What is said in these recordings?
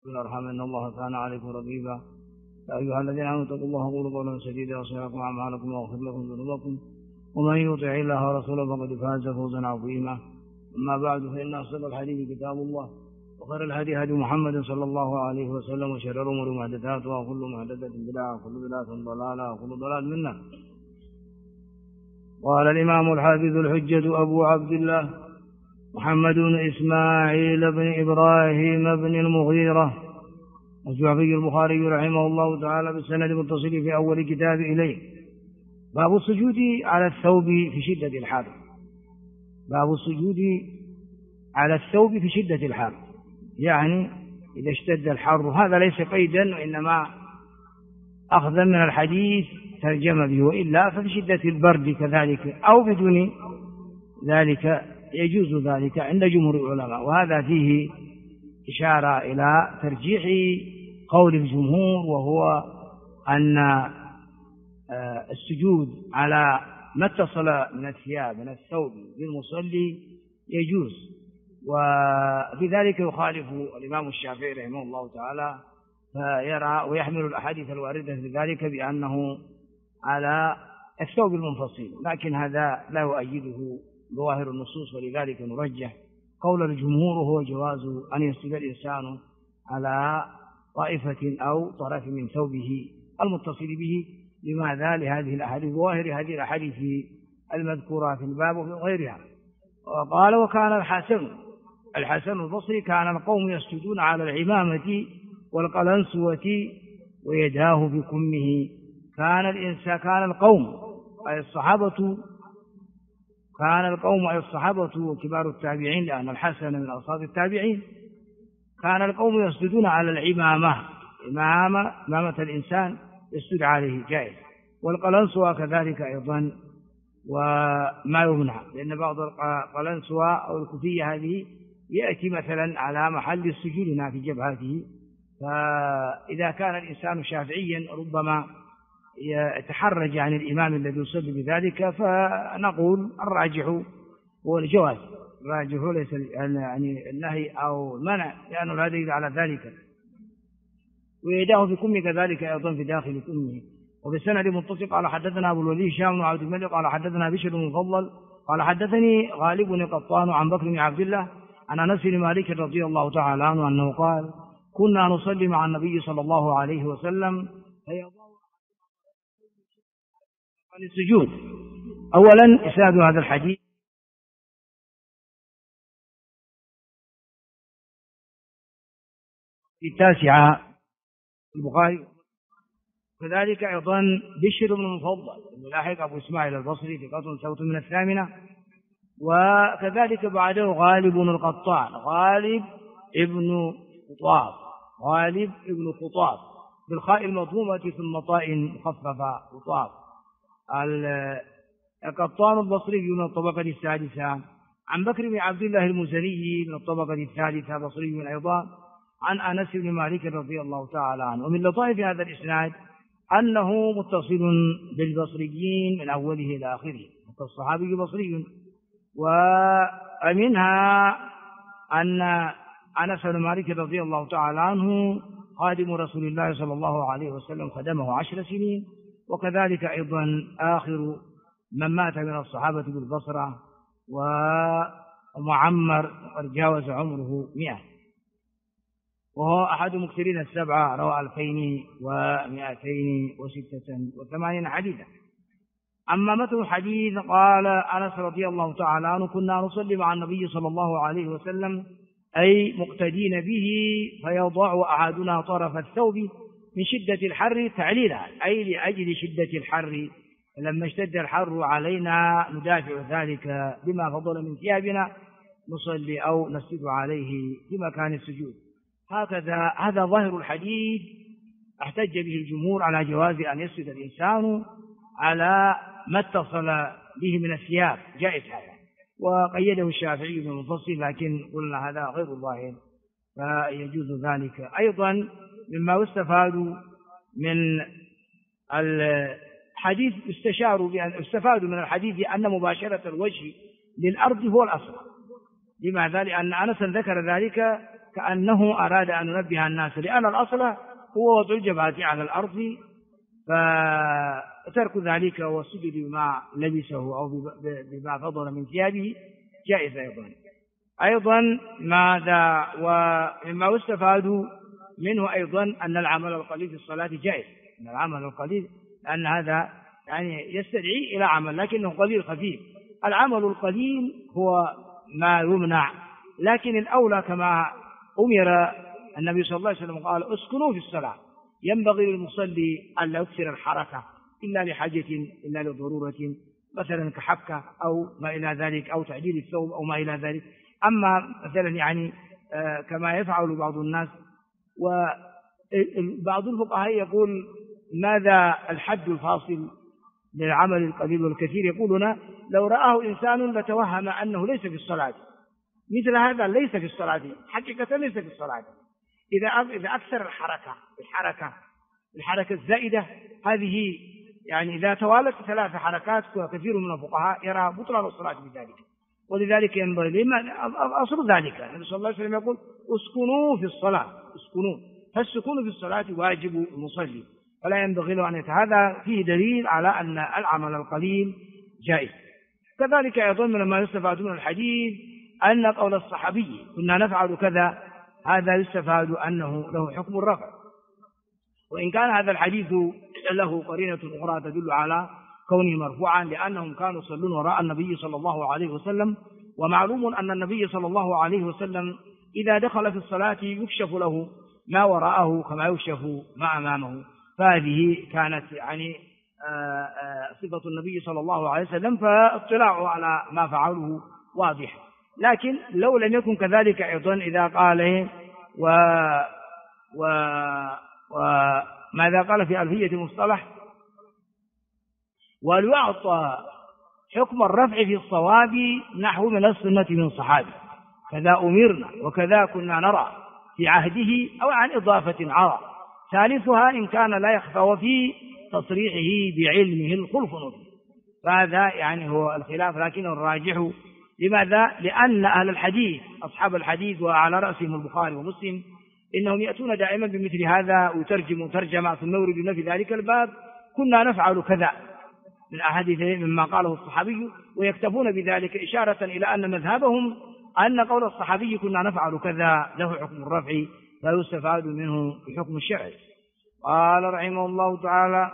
الأرحام إن الله كان عليكم رقيبا. يا أيها الذين آمنوا اتقوا الله وقولوا قولا سديدا يصلح لكم أعمالكم ويغفر لكم ذنوبكم ومن يطع الله ورسوله فقد فاز فوزا عظيما. أما بعد فإن أصدق الحديث كتاب الله وخير الهدي هدي محمد صلى الله عليه وسلم وشر الأمور محدثاتها وكل محدثة بدعة وكل بدعة ضلالة وكل ضلال من النار. قال الإمام الحافظ الحجة أبو عبد الله محمد بن إسماعيل بن إبراهيم بن المغيرة الجعفي البخاري رحمه الله تعالى بالسند المتصل في أول كتاب إليه. باب السجود على الثوب في شدة الحر. باب السجود على الثوب في شدة الحر، يعني إذا اشتد الحر. هذا ليس قيدا وإنما أخذا من الحديث ترجم به، وإلا ففي شدة البرد كذلك أو بدون ذلك يجوز ذلك عند جمهور العلماء. وهذا فيه إشارة إلى ترجيح قول الجمهور، وهو أن السجود على ما اتصل من الثياب من الثوب بالمصلي يجوز. وفي ذلك يخالف الإمام الشافعي رحمه الله تعالى، فيرى ويحمل الأحاديث الواردة في ذلك بأنه على الثوب المنفصل، لكن هذا لا يؤيده ظواهر النصوص، ولذلك نرجح قول الجمهور وهو جواز أن يسجد الإنسان على طائفة أو طرف من ثوبه المتصل به. لماذا؟ لهذه الأحاديث، ظواهر هذه الأحاديث المذكورة في الباب وفي غيرها. وقال وكان الحسن البصري كان القوم يسجدون على العمامة والقلنسوة ويداه في كمه. كان القوم أي الصحابة وكبار التابعين، لأن الحسن من أصحاب التابعين. كان القوم يسجدون على إمامة الإنسان يسجد عليه جائز، والقلنسوة كذلك أيضا وما يمنع، لأن بعض القلنسوة أو الكوفية هذه يأتي مثلا على محل السجود في جبهته. فإذا كان الإنسان شافعيا ربما يتحرج عن الإمام الذي يصلي بذلك، فنقول الراجح هو الجواز، الراجح ليس يعني النهي أو المنع، لأنه لا دليل على ذلك. ويداه في كمه كذلك أيضا في داخل كمه. وبالسند متصل قال حدثنا أبو الوليد هشام بن عبد الملك قال حدثنا بشر بن المفضل قال حدثني غالب بن قطان عن بكر بن عبد الله عن أنس بن مالك رضي الله تعالى عنه أنه قال كنا نصلي مع النبي صلى الله عليه وسلم فيضع عن السجود. أولا إسناد هذا الحديث في التاسعة البخاري، كذلك أيضا بشر بن المفضل الملاحق أبو إسماعيل البصري في قطن صوت من الثامنة. وكذلك بعده غالب بن القطان غالب ابن خطاب بالخاء المضمومة ثم طاء مخففة خطاب. القطان البصري من الطبقة السادسة، عن بكر بن عبد الله المزني من الطبقة الثالثة بصري أيضا، عن أنس بن مالك رضي الله تعالى عنه. ومن لطائف هذا الإسناد أنه متصل بالبصريين من أوله إلى آخره، الصحابي بصري. ومنها أن أنس بن مالك رضي الله تعالى عنه خادم رسول الله صلى الله عليه وسلم خدمه 10 سنين، وكذلك أيضا آخر من مات من الصحابة بالبصرة ومعمر قد جاوز عمره 100، وهو أحد مكثرين 7 روى 2286 حديثا. أما متن الحديث قال أنس رضي الله تعالى عنه كنا نصلي مع النبي صلى الله عليه وسلم أي مقتدين به فيضع أحدنا طرف الثوب من شدة الحر تعليلا، أي لأجل شدة الحر، لما اشتد الحر علينا ندافع ذلك بما فضل من ثيابنا نصلي أو نسجد عليه في مكان السجود. هذا ظاهر الحديث احتج به الجمهور على جواز أن يسجد الإنسان على ما اتصل به من الثياب، جائز هذا. وقيده الشافعي بالمفصل، لكن قلنا هذا غير ظاهر فيجوز ذلك. أيضا مما يستفاد من الحديث استفاد من الحديث أن مباشرة الوجه للأرض هو الأصل. لماذا؟ لأن أنس ذكر ذلك كأنه أراد أن ينبه الناس، لأن الأصل هو وضع الجبهة على الأرض، فترك ذلك والسجود بما لبسه أو بما فضل من ثيابه جائز أيضا. ماذا ومما يستفاد منه أيضا أن العمل القليل في الصلاة جائز، أن العمل القليل، لأن هذا يعني يستدعي إلى عمل لكنه قليل خفيف. العمل القليل هو ما يمنع، لكن الأولى كما أمر النبي صلى الله عليه وسلم قال اسكنوا في الصلاة، ينبغي للمصلي أن لا يكثر الحركة إلا لحاجة إلا لضرورة، مثلا كحبكة أو ما إلى ذلك، أو تعديل الثوب أو ما إلى ذلك. أما مثلا يعني كما يفعل بعض الناس، وبعض الفقهاء يقول ماذا الحد الفاصل للعمل القليل والكثير؟ يقولون لو رآه إنسان لتوهم أنه ليس في الصلاة، مثل هذا ليس في الصلاة حقيقة، ليس في الصلاة. إذا أكثر الحركة الزائدة هذه، يعني إذا توالت 3 حركات كثير من الفقهاء يرى بطلان الصلاة بذلك، ولذلك ينبغي لما أصل ذلك النبي صلى الله عليه وسلم يقول اسكنوا في الصلاة، اسكنوا، فالسكون في الصلاة واجب المصلي، فلا ينبغي له أن هذا فيه دليل على أن العمل القليل جائز. كذلك أيضا من ما يستفاد من الحديث أن قول الصحابي كنا نفعل كذا، هذا يستفاد أنه له حكم الرفع، وإن كان هذا الحديث له قرينة أخرى تدل على كونه مرفوعا، لأنهم كانوا يصلون وراء النبي صلى الله عليه وسلم، ومعلوم أن النبي صلى الله عليه وسلم إذا دخل في الصلاة يكشف له ما وراءه كما يكشف ما أمامه، فهذه كانت يعني صفة النبي صلى الله عليه وسلم، فاطلاعه على ما فعله واضح. لكن لو لم يكن كذلك أيضا إذا قال وماذا قال في ألفية المصطلح وليعطى حكم الرفع في الصواب نحو من السنة من صحابي، كذا أمرنا وكذا كنا نرى في عهده، أو عن إضافة عرى، ثالثها إن كان لا يخفى وفي تصريحه بعلمه الخلف نفي. فهذا يعني هو الخلاف، لكن الراجح لماذا؟ لأن أهل الحديث أصحاب الحديث وعلى رأسهم البخاري ومسلم إنهم يأتون دائما بمثل هذا ويترجمون ترجمة ثم يوردون في ذلك الباب كنا نفعل كذا من أحاديث مما قاله الصحابي، ويكتفون بذلك إشارة إلى أن مذهبهم أن قول الصحابي كنا نفعل كذا له حكم الرفع، لا يستفاد منه بحكم الشرع. قال رحمه الله تعالى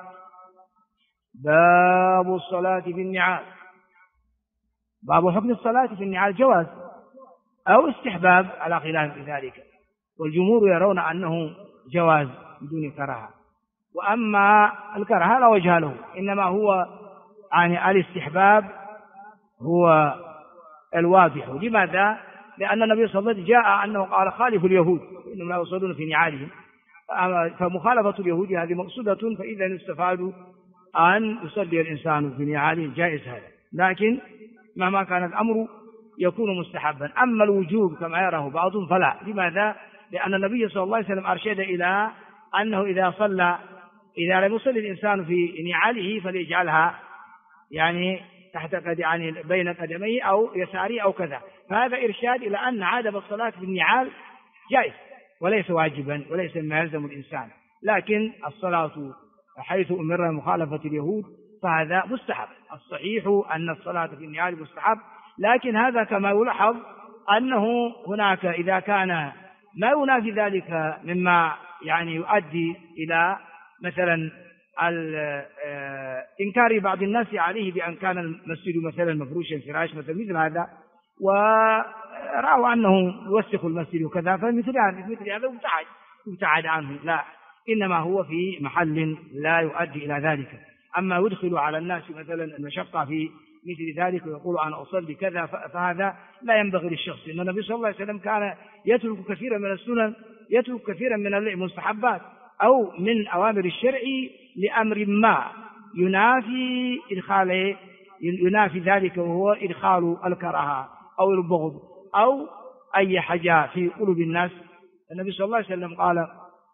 باب الصلاة في النعال. باب حكم الصلاة في النعال جواز أو استحباب على خلاف ذلك، والجمهور يرون أنه جواز بدون كراهة، وأما الكراهة لا وجه له، إنما هو يعني الاستحباب هو الواضح. لماذا؟ لأن النبي صلى الله عليه وسلم جاء أنه قال خالف اليهود إنهم لا يصلون في نعالهم، فمخالفة اليهود هذه مقصودة، فإذا يستفاد أن يصلي الإنسان في نعاله جائز هذا، لكن مهما كان الأمر يكون مستحبا. أما الوجوب كما يراه بعضهم فلا. لماذا؟ لأن النبي صلى الله عليه وسلم أرشد إلى أنه إذا لم يصلي الإنسان في نعاله فليجعلها يعني تحت يعني بين قدميه أو يساره أو كذا، فهذا إرشاد إلى أن عدم الصلاة في النعال جائز وليس واجبا وليس ما يلزم الإنسان، لكن الصلاة حيث أمرنا مخالفة اليهود فهذا مستحب. الصحيح أن الصلاة في النعال مستحب، لكن هذا كما يلاحظ أنه هناك إذا كان ما ينافي ذلك مما يعني يؤدي إلى مثلا إنكار بعض الناس عليه بأن كان المسجد مثلا مفروشا فراش مثل هذا، ورأوا أنه يوسخ المسجد وكذا، فمثل هذا يبتعد عنه، لا، إنما هو في محل لا يؤدي إلى ذلك. أما يدخل على الناس مثلا المشقة في مثل ذلك ويقول أنا أصلي كذا، فهذا لا ينبغي للشخص. إن النبي صلى الله عليه وسلم كان يترك كثيرا من السنن، يترك كثيرا من المستحبات أو من أوامر الشرع لأمر ما ينافي ذلك، وهو إدخال الكراهة أو البغض أو أي حاجة في قلوب الناس. النبي صلى الله عليه وسلم قال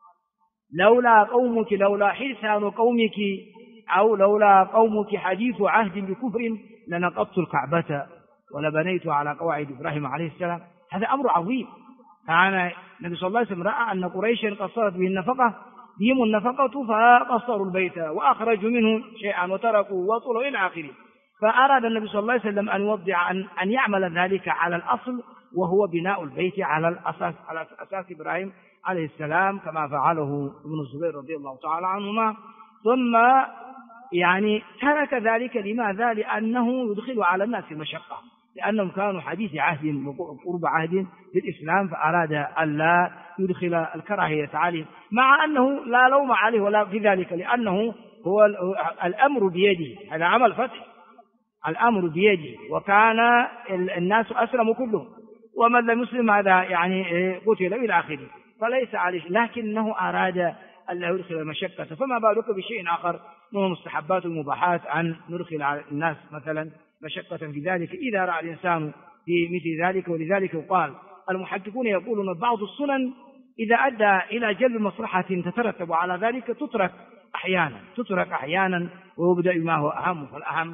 لولا حسان قومك أو لولا قومك حديث عهد بكفر لنقضت الكعبة ولبنيت على قواعد إبراهيم عليه السلام. هذا أمر عظيم، كان النبي صلى الله عليه وسلم رأى أن قريشا قصرت بهم النفقة فقصروا البيت وأخرجوا منه شيئا وتركوا وطلوا إلى آخره. فأراد النبي صلى الله عليه وسلم أن يوضع أن يعمل ذلك على الأصل، وهو بناء البيت على الأساس، على أساس إبراهيم عليه السلام، كما فعله ابن الزبير رضي الله تعالى عنهما. ثم يعني ترك ذلك لماذا؟ لأنه يدخل على الناس المشقة، لأنهم كانوا حديث عهد وقرب عهد بالإسلام، فأراد ألا يدخل الكراهية عليهم، مع أنه لا لوم عليه ولا في ذلك، لأنه هو الأمر بيده، هذا عمل فتح، الأمر بيده، وكان الناس أسلموا كلهم، ومن لم يسلم هذا يعني قتل إلى آخره، فليس عليه، لكنه أراد ألا يدخل المشقة. فما بالك بشيء آخر من المستحبات والمباحات أن ندخل على الناس مثلا مشقة في ذلك إذا رأى الإنسان في مثل ذلك. ولذلك يقال المحققون يقولون بعض السنن إذا أدى إلى جلب مصلحة تترتب على ذلك تترك أحيانا ويبدأ بما هو أهم فالأهم،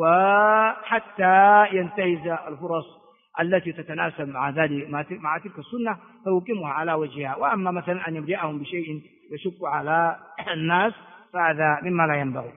وحتى ينتهز الفرص التي تتناسب مع ذلك مع تلك السنة فيقيمها على وجهها. وأما مثلا أن يبدأهم بشيء يشق على الناس فهذا مما لا ينبغي.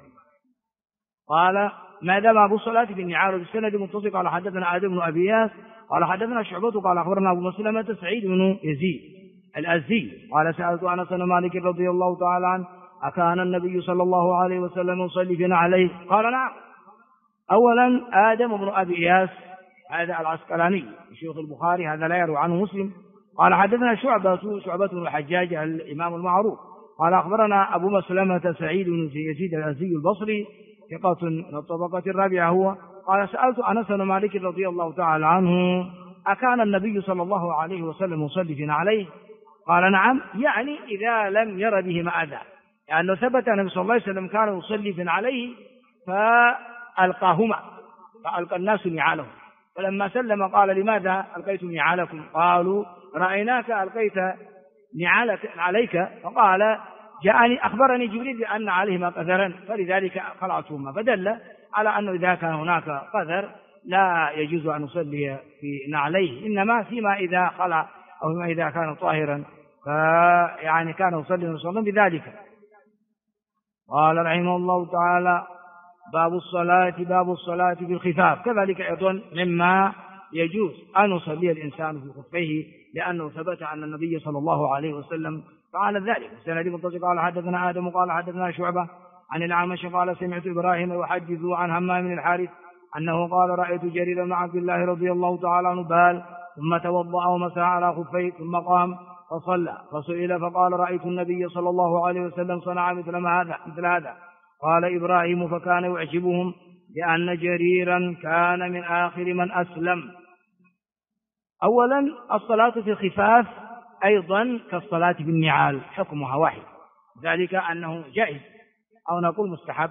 قال ما دام أبو الصلاة بن نعال بالسند متصل قال حدثنا آدم بن أبي إياس قال حدثنا شعبة قال أخبرنا أبو مسلمة سعيد بن يزيد الأزدي قال سألت أنس بن مالك رضي الله تعالى عنه أكان النبي صلى الله عليه وسلم يصلي في نعليه؟ قال نعم. أولا آدم بن أبي إياس هذا العسقلاني شيخ البخاري، هذا لا يروي عنه مسلم. قال حدثنا شعبة بن الحجاج الإمام المعروف قال أخبرنا أبو مسلمة سعيد بن يزيد الأزدي البصري ثقة من الطبقة الرابعة هو. قال سألت أنس بن مالك رضي الله تعالى عنه أكان النبي صلى الله عليه وسلم يصلي في نعليه؟ قال نعم، يعني إذا لم ير بهما أذى، لأنه ثبت أن النبي صلى الله عليه وسلم كان يصلي في نعليه فألقاهما، فألقى الناس نعالهم، فلما سلم قال لماذا ألقيتم نعالكم؟ قالوا رأيناك ألقيت نعالك عليك، فقال جاءني أخبرني جبريل بأن عليهما قذرا فلذلك خلعتهما، فدل على أنه إذا كان هناك قذر لا يجوز أن نصلي في نعليه، إنما فيما إذا خلع أو فيما إذا كان طاهرا فيعني كان يصلي وسلم بذلك. قال رحمه الله تعالى باب الصلاة في الخفاف، كذلك أيضا مما يجوز أن يصلي الإنسان في خفيه، لأنه ثبت أن النبي صلى الله عليه وسلم فعل ذلك. السند متصل قال حدثنا آدم قال حدثنا شعبة عن الأعمش قال سمعت إبراهيم يحدث عن همام بن الحارث أنه قال رأيت جرير بن عبد الله رضي الله تعالى عنه بال ثم توضأ ومسح على خفيه ثم قام فصلى، فسئل فقال رأيت النبي صلى الله عليه وسلم صنع مثل هذا. قال إبراهيم فكان يعجبهم لأن جريرا كان من آخر من أسلم. أولا الصلاة في الخفاف أيضا كالصلاة بالنعال حكمها واحد، ذلك أنه جائز أو نقول مستحب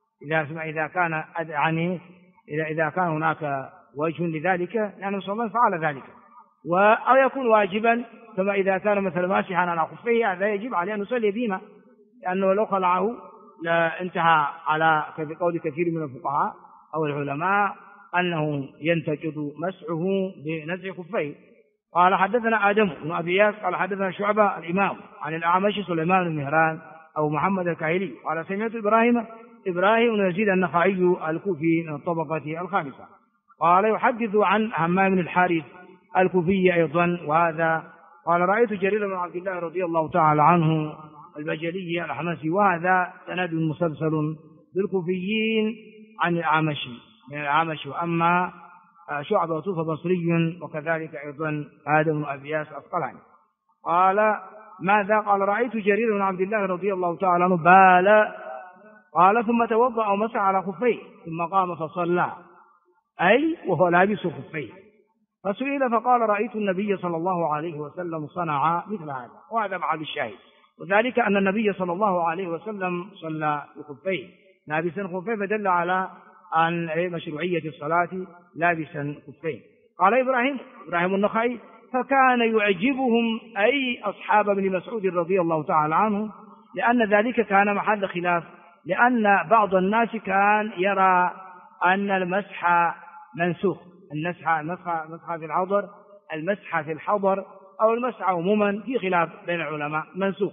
إذا كان هناك وجه لذلك، لأنه صلى الله عليه وسلم فعل ذلك، أو يكون واجبا كما إذا كان مثلا ماسحا على خفيه هذا يجب عليه أن يصلي بهما، لأنه لو خلعه لانتهى على قول كثير من الفقهاء أو العلماء أنه ينتقض مسحه بنزع خفيه. قال حدثنا آدم بن أبي إياس قال حدثنا شعبة الإمام عن الأعمش سليمان بن مهران أو محمد الكاهلي قال سمعت إبراهيم بن يزيد النخعي الكوفي من الطبقة الخامسة قال يحدث عن همام بن الحارث الكوفي أيضا، وهذا قال رأيت جرير بن عبد الله رضي الله تعالى عنه البجلي الحمصي، وهذا سند مسلسل بالكوفيين عن الأعمش وأما شعبة فبصري، وكذلك أيضا آدم بن أبي إياس العسقلاني. قال ماذا؟ قال رأيت جرير بن عبد الله رضي الله تعالى عنه بال، قال ثم توضأ ومسح على خفيه ثم قام فصلى، أي وهو لابس خفيه، فسئل فقال رأيت النبي صلى الله عليه وسلم صنع مثل هذا، وهذا بعد الشاهد، وذلك أن النبي صلى الله عليه وسلم صلى بخفيه لابسا خفيه، فدل على عن مشروعية الصلاة لابسا خفين. قال إبراهيم النخعي فكان يعجبهم أي أصحاب ابن مسعود رضي الله تعالى عنه، لأن ذلك كان محل خلاف، لأن بعض الناس كان يرى أن المسح منسوخ، المسح في الحضر أو المسح عموما في خلاف بين العلماء منسوخ،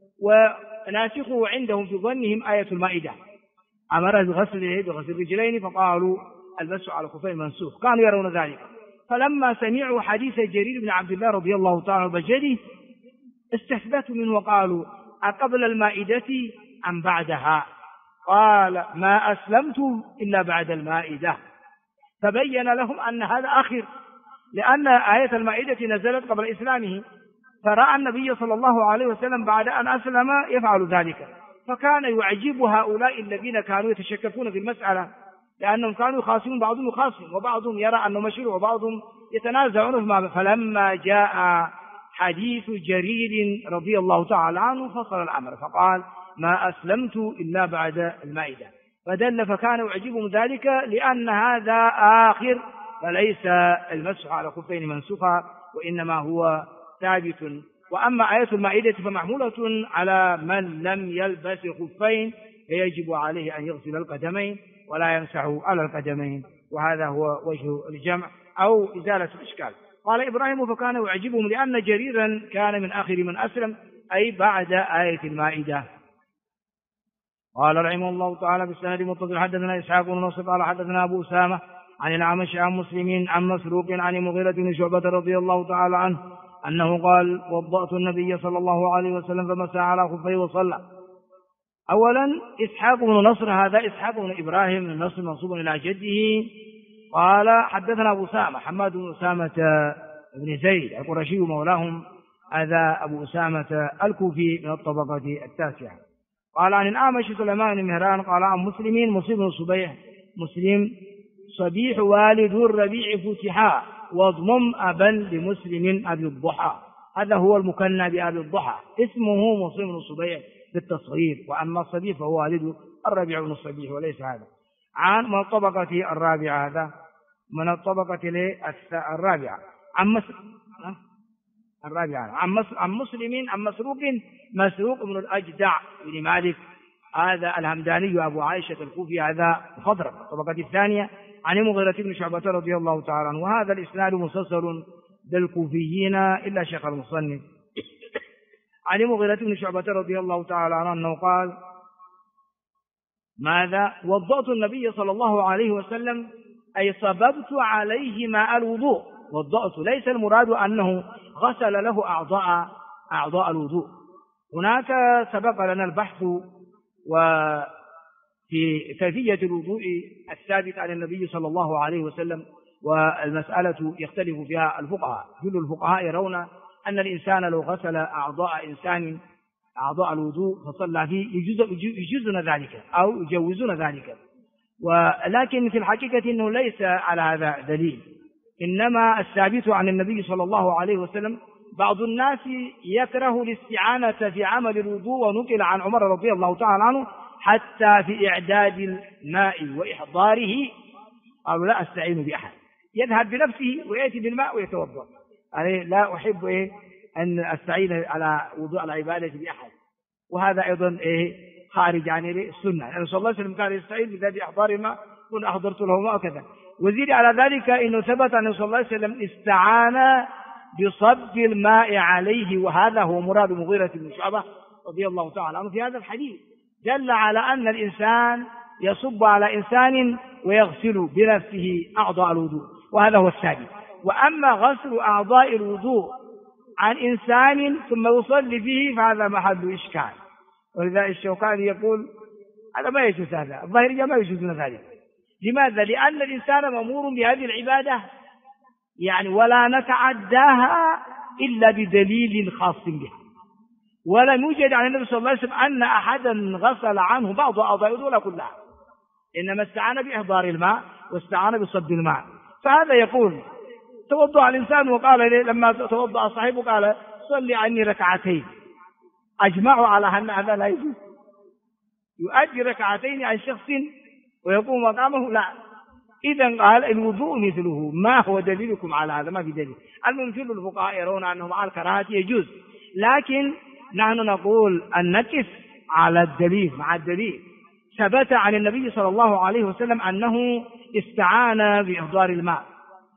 وناسخه عندهم في ظنهم آية المائدة أمر بغسل اليدين بغسل الرجلين، فقالوا المسح على الخفين منسوخ، كانوا يرون ذلك. فلما سمعوا حديث جرير بن عبد الله رضي الله تعالى بجده استثبتوا منه وقالوا أقبل المائدة أم بعدها؟ قال ما أسلمت إلا بعد المائدة، فبين لهم أن هذا آخر، لأن آية المائدة نزلت قبل إسلامه، فرأى النبي صلى الله عليه وسلم بعد أن أسلم يفعل ذلك، فكان يعجب هؤلاء الذين كانوا يتشككون في المسألة، لأنهم كانوا يخاصمون، بعضهم يخاصم وبعضهم يرى أنه مشروع وبعضهم يتنازعون. فلما جاء حديث جرير رضي الله تعالى عنه فصل الأمر، فقال ما أسلمت إلا بعد المائدة، فكان يعجبهم ذلك لأن هذا آخر، فليس المسح على خفين منسوخا وإنما هو ثابت. وأما آية المائدة فمحمولة على من لم يلبس خفين، فيجب عليه أن يغسل القدمين ولا يمسح على القدمين، وهذا هو وجه الجمع أو إزالة الإشكال. قال إبراهيم فكان يعجبهم لأن جريرا كان من آخر من أسلم، أي بعد آية المائدة. قال رحمه الله تعالى بالسند المتصل حدثنا إسحاق بن نصر قال حدثنا أبو أسامة عن الأعمش عن مسلم عن مسروق عن مغيرة بن شعبة رضي الله تعالى عنه أنه قال وضأت النبي صلى الله عليه وسلم فمسح على خفيه وصلى. أولا إسحاق بن نصر هذا إسحاق بن إبراهيم بن نصر منصوب إلى جده. قال حدثنا أبو أسامة حماد بن أسامة بن زيد القرشي مولاهم، هذا أبو أسامة الكوفي من الطبقة التاسعة. قال عن الأعمش سليمان بن مهران قال عن مسلم بن صبيح مسلم صبيح والد الربيع فتحا واضمم أبا لمسلم أبي الضحى، هذا هو المكنى بأبي الضحى، اسمه مسلم بن صبيح بالتصغير، وأما الصبيح فهو والد الربيع بن الصبيح وليس هذا. عن من الطبقة الرابعة، هذا من الطبقة الرابعة. عن مسلم عن مسروق بن الأجدع بن مالك، هذا الهمداني أبو عائشة الكوفي، هذا خضرم الطبقة الثانية. عن مغيرة بن شعبة رضي الله تعالى عنه، وهذا الإسناد مسلسل بالكوفيين إلا شيخ المصنف. عن مغيرة بن شعبة رضي الله تعالى عنه أنه قال ماذا؟ وضأت النبي صلى الله عليه وسلم أي صببت عليه ماء الوضوء. وضأت ليس المراد أنه غسل له أعضاء الوضوء، هناك سبق لنا البحث وفي كيفية الوضوء الثابت عن النبي صلى الله عليه وسلم، والمسألة يختلف فيها الفقهاء. كل الفقهاء يرون أن الإنسان لو غسل أعضاء الوضوء فصلى فيه يجوزون ذلك أو يجوزون ذلك، ولكن في الحقيقة أنه ليس على هذا دليل، إنما الثابت عن النبي صلى الله عليه وسلم بعض الناس يكره الاستعانة في عمل الوضوء، ونقل عن عمر رضي الله تعالى عنه حتى في إعداد الماء وإحضاره قالوا لا أستعين بأحد، يذهب بنفسه ويأتي بالماء ويتوضأ. يعني لا أحب أن أستعين على وضوء العبادة بأحد، وهذا أيضا خارج عن السنة، يعني صلى الله عليه وسلم كان يستعين بذات إحضار الماء، كن أحضرت له ماء وكذا. وزيد على ذلك إنه ثبت أن صلى الله عليه وسلم استعان بصب الماء عليه، وهذا هو مراد مغيرة بن شعبة رضي الله تعالى عنه في هذا الحديث، دل على أن الإنسان يصب على إنسان ويغسل بنفسه أعضاء الوضوء، وهذا هو الثابت. وأما غسل أعضاء الوضوء عن إنسان ثم يصلي به فهذا محل إشكال، ولذا الشوكاني يقول هذا ما يجوز، هذا الظاهرية ما يجوزون ذلك. لماذا؟ لأن الإنسان مأمور بهذه العبادة يعني ولا نتعداها إلا بدليل خاص بها، ولم يوجد عن النبي صلى الله عليه وسلم أن أحدا غسل عنه بعض أعضاء الوضوء كلها، إنما استعان بإحضار الماء واستعان بصب الماء. فهذا يقول توضأ الإنسان وقال لما توضأ صاحبه قال صلي عني ركعتين، أجمعوا على أن هذا لا يجوز، يؤدي ركعتين عن شخص ويقوم مقامه، لا. إذن قال الوضوء مثله، ما هو دليلكم على هذا؟ ما في دليل. الممثل الفقهاء يرون أنه مع الكراهة يجوز، لكن نحن نقول أن نقف على الدليل، مع الدليل. ثبت عن النبي صلى الله عليه وسلم أنه استعان بإحضار الماء،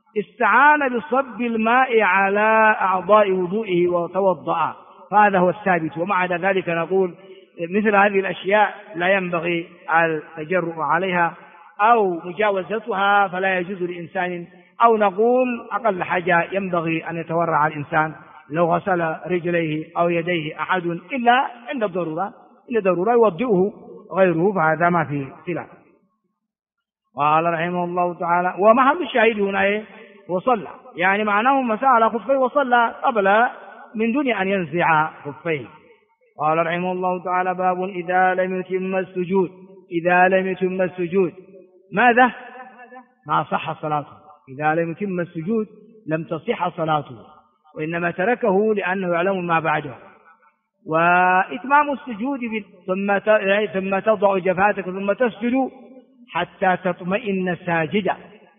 استعان بصب الماء على أعضاء وضوئه وتوضأ، فهذا هو الثابت. ومع ذلك نقول مثل هذه الأشياء لا ينبغي التجرؤ عليها أو مجاوزتها، فلا يجوز لإنسان، أو نقول أقل حاجة ينبغي أن يتورع الإنسان لو غسل رجليه أو يديه أحد إلا عند الضرورة، إلا ضرورة يوضئه غيره، فهذا ما في خلاف. قال رحمه الله تعالى: ومحل الشاهد هنا وصلى، يعني معناه مسح على خفيه وصلى قبل من دون أن ينزع خفيه. قال رحمه الله تعالى: باب إذا لم يتم السجود. إذا لم يتم السجود ماذا؟ ما صح صلاته. إذا لم يتم السجود لم تصح صلاته، وإنما تركه لأنه يعلم ما بعده. وإتمام السجود ثم تضع جبهتك ثم تسجد حتى تطمئن ساجدا،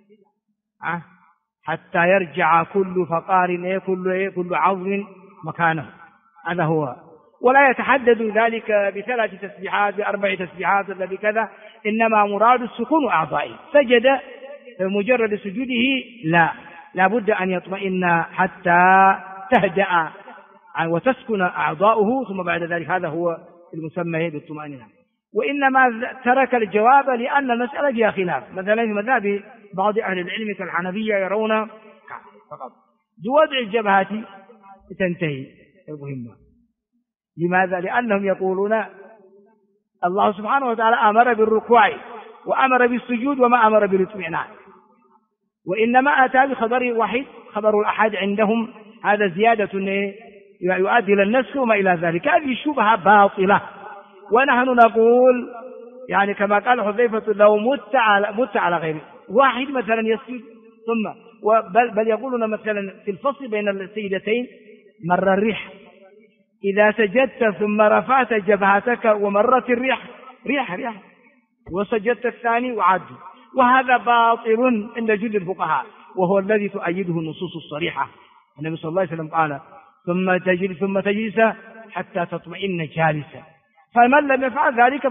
حتى يرجع كل فقار كل عظم مكانه، هذا هو. ولا يتحدد ذلك ب3 تسبيحات ب4 تسبيحات ولا بكذا، إنما مراد السكون أعضائه. سجد بمجرد سجوده لا بد أن يطمئن حتى تهدأ وتسكن أعضاؤه، ثم بعد ذلك هذا هو المسمى بالطمأنينة. وإنما ترك الجواب لأن المسألة فيها خلاف، مثلا في مذهب بعض أهل العلم كالحنفية يرون فقط بوضع الجبهة تنتهي المهمة. لماذا؟ لأنهم يقولون الله سبحانه وتعالى أمر بالركوع وأمر بالسجود وما أمر بالاطمئنان، وإنما أتى بخبر واحد، خبر الأحد عندهم هذا زيادة يؤدي إلى النسخ وما إلى ذلك. هذه الشبهة باطلة، ونحن نقول يعني كما قال حذيفة: لو مت على غيره. واحد مثلا يسجد ثم بل يقولون مثلا في الفصل بين السيدتين مر الريح، إذا سجدت ثم رفعت جبهتك ومرت الريح ريح وسجدت الثاني وعد، وهذا باطل عند جل الفقهاء، وهو الذي تؤيده النصوص الصريحة. النبي صلى الله عليه وسلم قال: ثم تجلس حتى تطمئن جالسا، فمن لم يفعل ذلك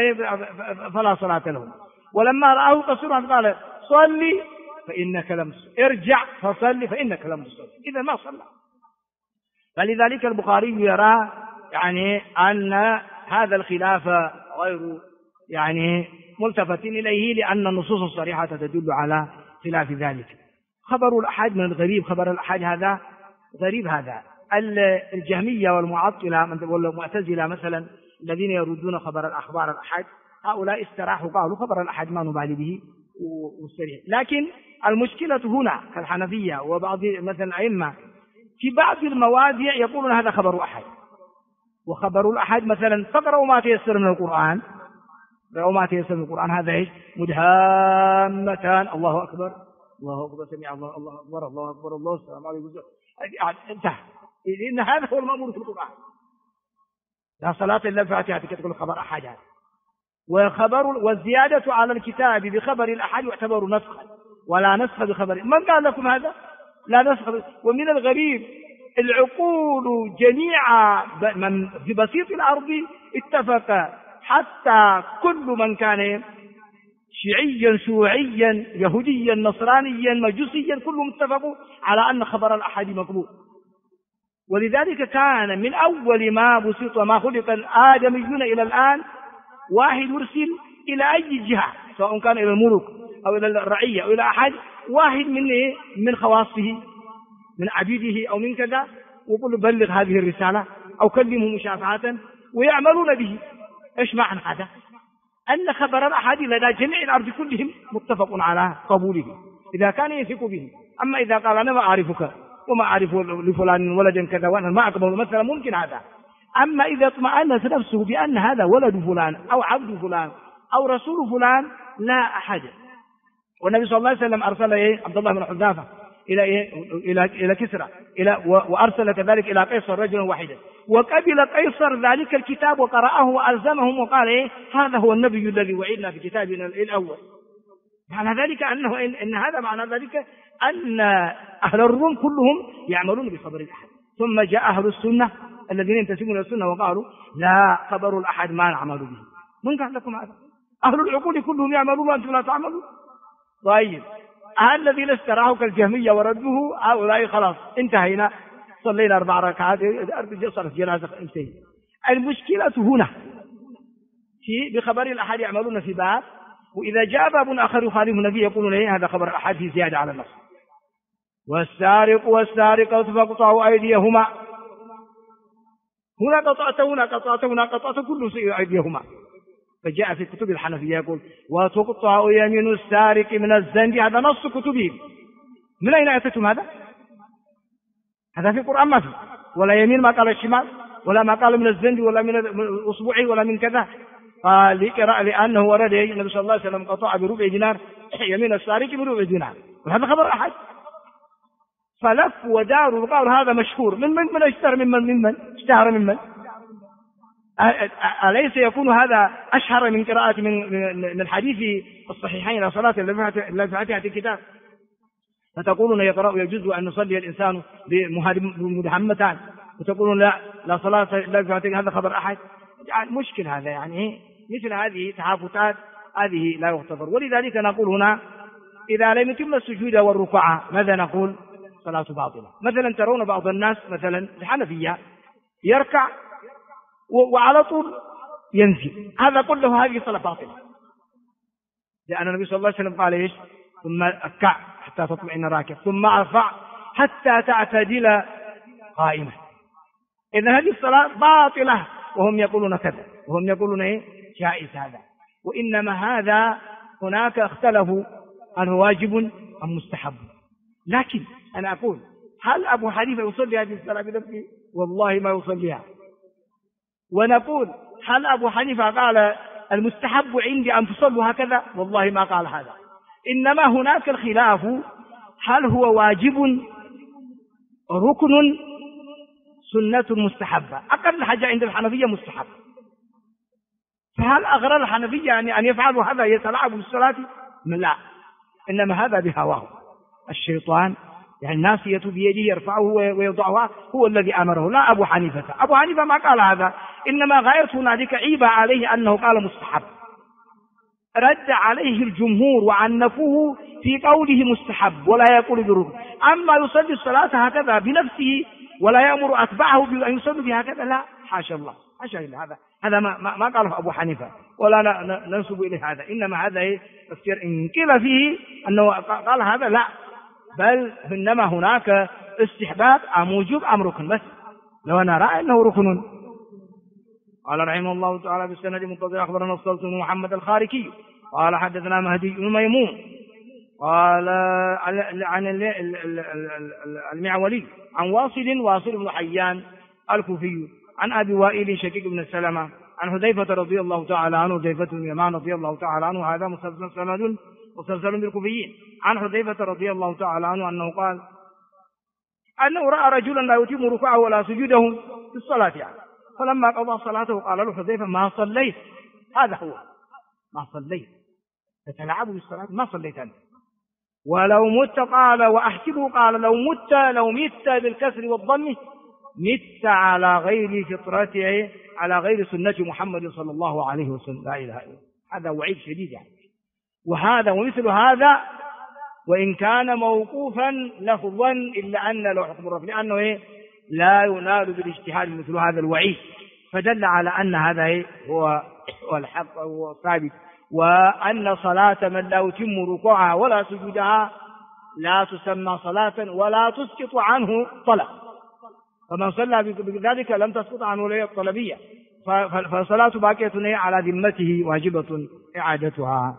فلا صلاة له. ولما رآه قصيرا قال: صلي فإنك لم تصلي، ارجع فصلي فإنك لم تصلي، إذا ما صلى. فلذلك البخاري يرى يعني أن هذا الخلاف غير يعني ملتفت إليه، لأن النصوص الصريحة تدل على خلاف ذلك. خبر الأحد من الغريب، خبر الأحد هذا غريب. هذا الجهمية والمعطلة والمعتزلة مثلا الذين يردون خبر الأخبار الأحد، هؤلاء استراحوا قالوا خبر الأحد ما نبالي به والسريع. لكن المشكلة هنا كالحنفية وبعض مثلا أئمة في بعض المواضع يقولون هذا خبر أحد، وخبر الأحد مثلا فقرأوا ما تيسر من القرآن، وما تيسر من القرآن هذا ايش؟ مدهامتان، الله أكبر الله أكبر سمع الله الله أكبر الله أكبر الله السلام عليكم، انتهى. لأن هذا هو المأمور في القرآن، لا صلاة إلا الفاتحة تقول خبر أحد. والزيادة على الكتاب بخبر الأحد يعتبر نسخا، ولا نسخ بخبر. من قال لكم هذا؟ لا نسخ. ومن الغريب العقول جميعا من في بسيط الأرض اتفق، حتى كل من كان شيعيا شيوعيا يهوديا نصرانيا مجوسيا كلهم اتفقوا على أن خبر الأحد مقبول. ولذلك كان من أول ما بسيط وما خلق الآدميون إلى الآن واحد يرسل إلى أي جهة، سواء كان إلى الملوك أو إلى الرعية أو إلى أحد، واحد من خواصه من عبيده أو من كذا، ويقول بلغ هذه الرسالة أو كلمه مشافعة ويعملون به. إيش معنى هذا؟ أن خبر الأحد لدى جميع الأرض كلهم متفق على قبوله إذا كان يثق به. أما إذا قال أنا ما أعرفك وما أعرف لفلان ولدا كذا وأنا ما أقبل مثلا ممكن هذا. أما إذا اطمأنت نفسه بأن هذا ولد فلان أو عبد فلان أو رسول فلان لا أحد. والنبي صلى الله عليه وسلم أرسل عبد الله بن حذافة إلى كسرى وأرسل كذلك إلى قيصر رجلا واحدا، وقبل قيصر ذلك الكتاب وقرأه وألزمهم وقال هذا هو النبي الذي وعدنا في كتابنا الأول. معنى ذلك إن هذا معنى ذلك أن أهل الروم كلهم يعملون بخبر الأحد. ثم جاء أهل السنة الذين ينتسبون إلى السنة وقالوا لا، خبر الأحد ما نعمل به. من قال لكم هذا؟ أهل العقول كلهم يعملون وأنتم لا تعملون. طيب الذين استراحوا كالجهمية وردوه هؤلاء خلاص انتهينا، صلينا 4 ركعات صارت جنازة انتهي. المشكلة هنا بخبر الأحد يعملون في باب، وإذا جاء باب آخر يخالف النبي يقولون إيه هذا خبر الأحد في زيادة على النص. والسارق والسارقة فاقطعوا أيديهما، هنا قطعت هنا قطعت هنا قطعت كل شيء أيديهما. فجاء في كتب الحنفية يقول وتقطع يمين السارق من الزند، هذا نص كتبهم. من أين أتيتم هذا؟ هذا في القرآن ما في، ولا يمين ما قال الشمال، ولا ما قال من الزند ولا من الأصبع ولا من كذا. قال لأنه ورد النبي صلى الله عليه وسلم قطع بربع دينار يمين السارق بربع دينار، وهذا خبر أحد. فلف ودار وقال هذا مشهور من اشتهر ممن اشتهر ممن. أليس يكون هذا أشهر من قراءة من حديث الصحيحين صلاة الفاتحة الكتاب؟ فتقولون يقرأ يجوز أن يصلي الإنسان بمدحمتان، وتقولون لا صلاة إلا الفاتحة، هذا خبر أحد. مشكل هذا، يعني مثل هذه تحافظات هذه لا يغتفر. ولذلك نقول هنا إذا لم يتم السجود والركوع ماذا نقول؟ صلاة باطلة. مثلا ترون بعض الناس مثلا الحنفية يركع وعلى طول ينزل، هذا كله هذه صلاة باطلة، لأن النبي صلى الله عليه وسلم قال إيش؟ ثم اركع حتى تطمئن راكع ثم ارفع حتى تعتدل قائمة. إذا هذه الصلاة باطلة وهم يقولون كذا، وهم يقولون إيه؟ جائز هذا. وإنما هذا هناك اختلفوا هل هو واجب أم مستحب. لكن أنا أقول هل أبو حنيفة يصلي هذه الصلاة بنفسه؟ والله ما يصليها. ونقول هل أبو حنيفة قال المستحب عندي أن تصلوا هكذا؟ والله ما قال هذا. إنما هناك الخلاف هل هو واجب ركن سنة مستحبة. أقل حاجة عند الحنفية مستحب، فهل أغرى الحنفية يعني أن يفعلوا هذا يتلاعبوا بالصلاة؟ لا، إنما هذا بهواه. الشيطان يعني الناسية بيده يرفعه ويضعها، هو الذي أمره، لا أبو حنيفة. أبو حنيفة ما قال هذا، إنما غايته هنالك عيب عليه أنه قال مستحب، رد عليه الجمهور وعنفوه في قوله مستحب ولا يقول بالركن. أما يصلي الصلاة هكذا بنفسه ولا يأمر أتباعه بأن يصلوا بهكذا، لا، حاشا الله، حاشا الله. هذا ما قاله أبو حنيفة ولا ننسب إليه هذا. إنما هذا تفسير إن قيل فيه أنه قال هذا، لا، بل إنما هناك استحباب أم وجوب أم ركن بس، لو أنا رأى أنه ركن. قال رحمه الله تعالى بالسند المتصل أخبرنا الصلت بن محمد الخاركي قال حدثنا مهدي بن ميمون قال عن المعولي عن واصل بن حيان الكوفي عن أبي وائل شقيق بن سلمة عن حذيفة رضي الله تعالى عنه، حذيفة بن اليمان رضي الله تعالى عنه، هذا مسلسل بالكوفيين، عن حذيفة رضي الله تعالى عنه أنه قال أنه رأى رجلا لا يتم ركوعه ولا سجوده في الصلاة يعني، فلما قضى صلاته قال له حذيفة ما صليت، هذا هو ما صليت، تتلعب بالصلاة ما صليت أنت، ولو مت قال وأحسبه قال لو مت بالكسر والضم مت على غير فطرته على غير سنة محمد صلى الله عليه وسلم. لا إله إلا الله. هذا وعيد شديد يعني. وهذا ومثل هذا وإن كان موقوفا لفظا إلا أن له حكم الرفع، لأنه لا ينال بالاجتهاد مثل هذا الوعيد، فدل على أن هذا هو الحق وهو الثابت، وأن صلاة من لا يتم ركوعها ولا سجودها لا تسمى صلاة ولا تسقط عنه طلب، فمن صلى بذلك لم تسقط عنه الطلبية، فصلاة باقية على ذمته واجبة إعادتها.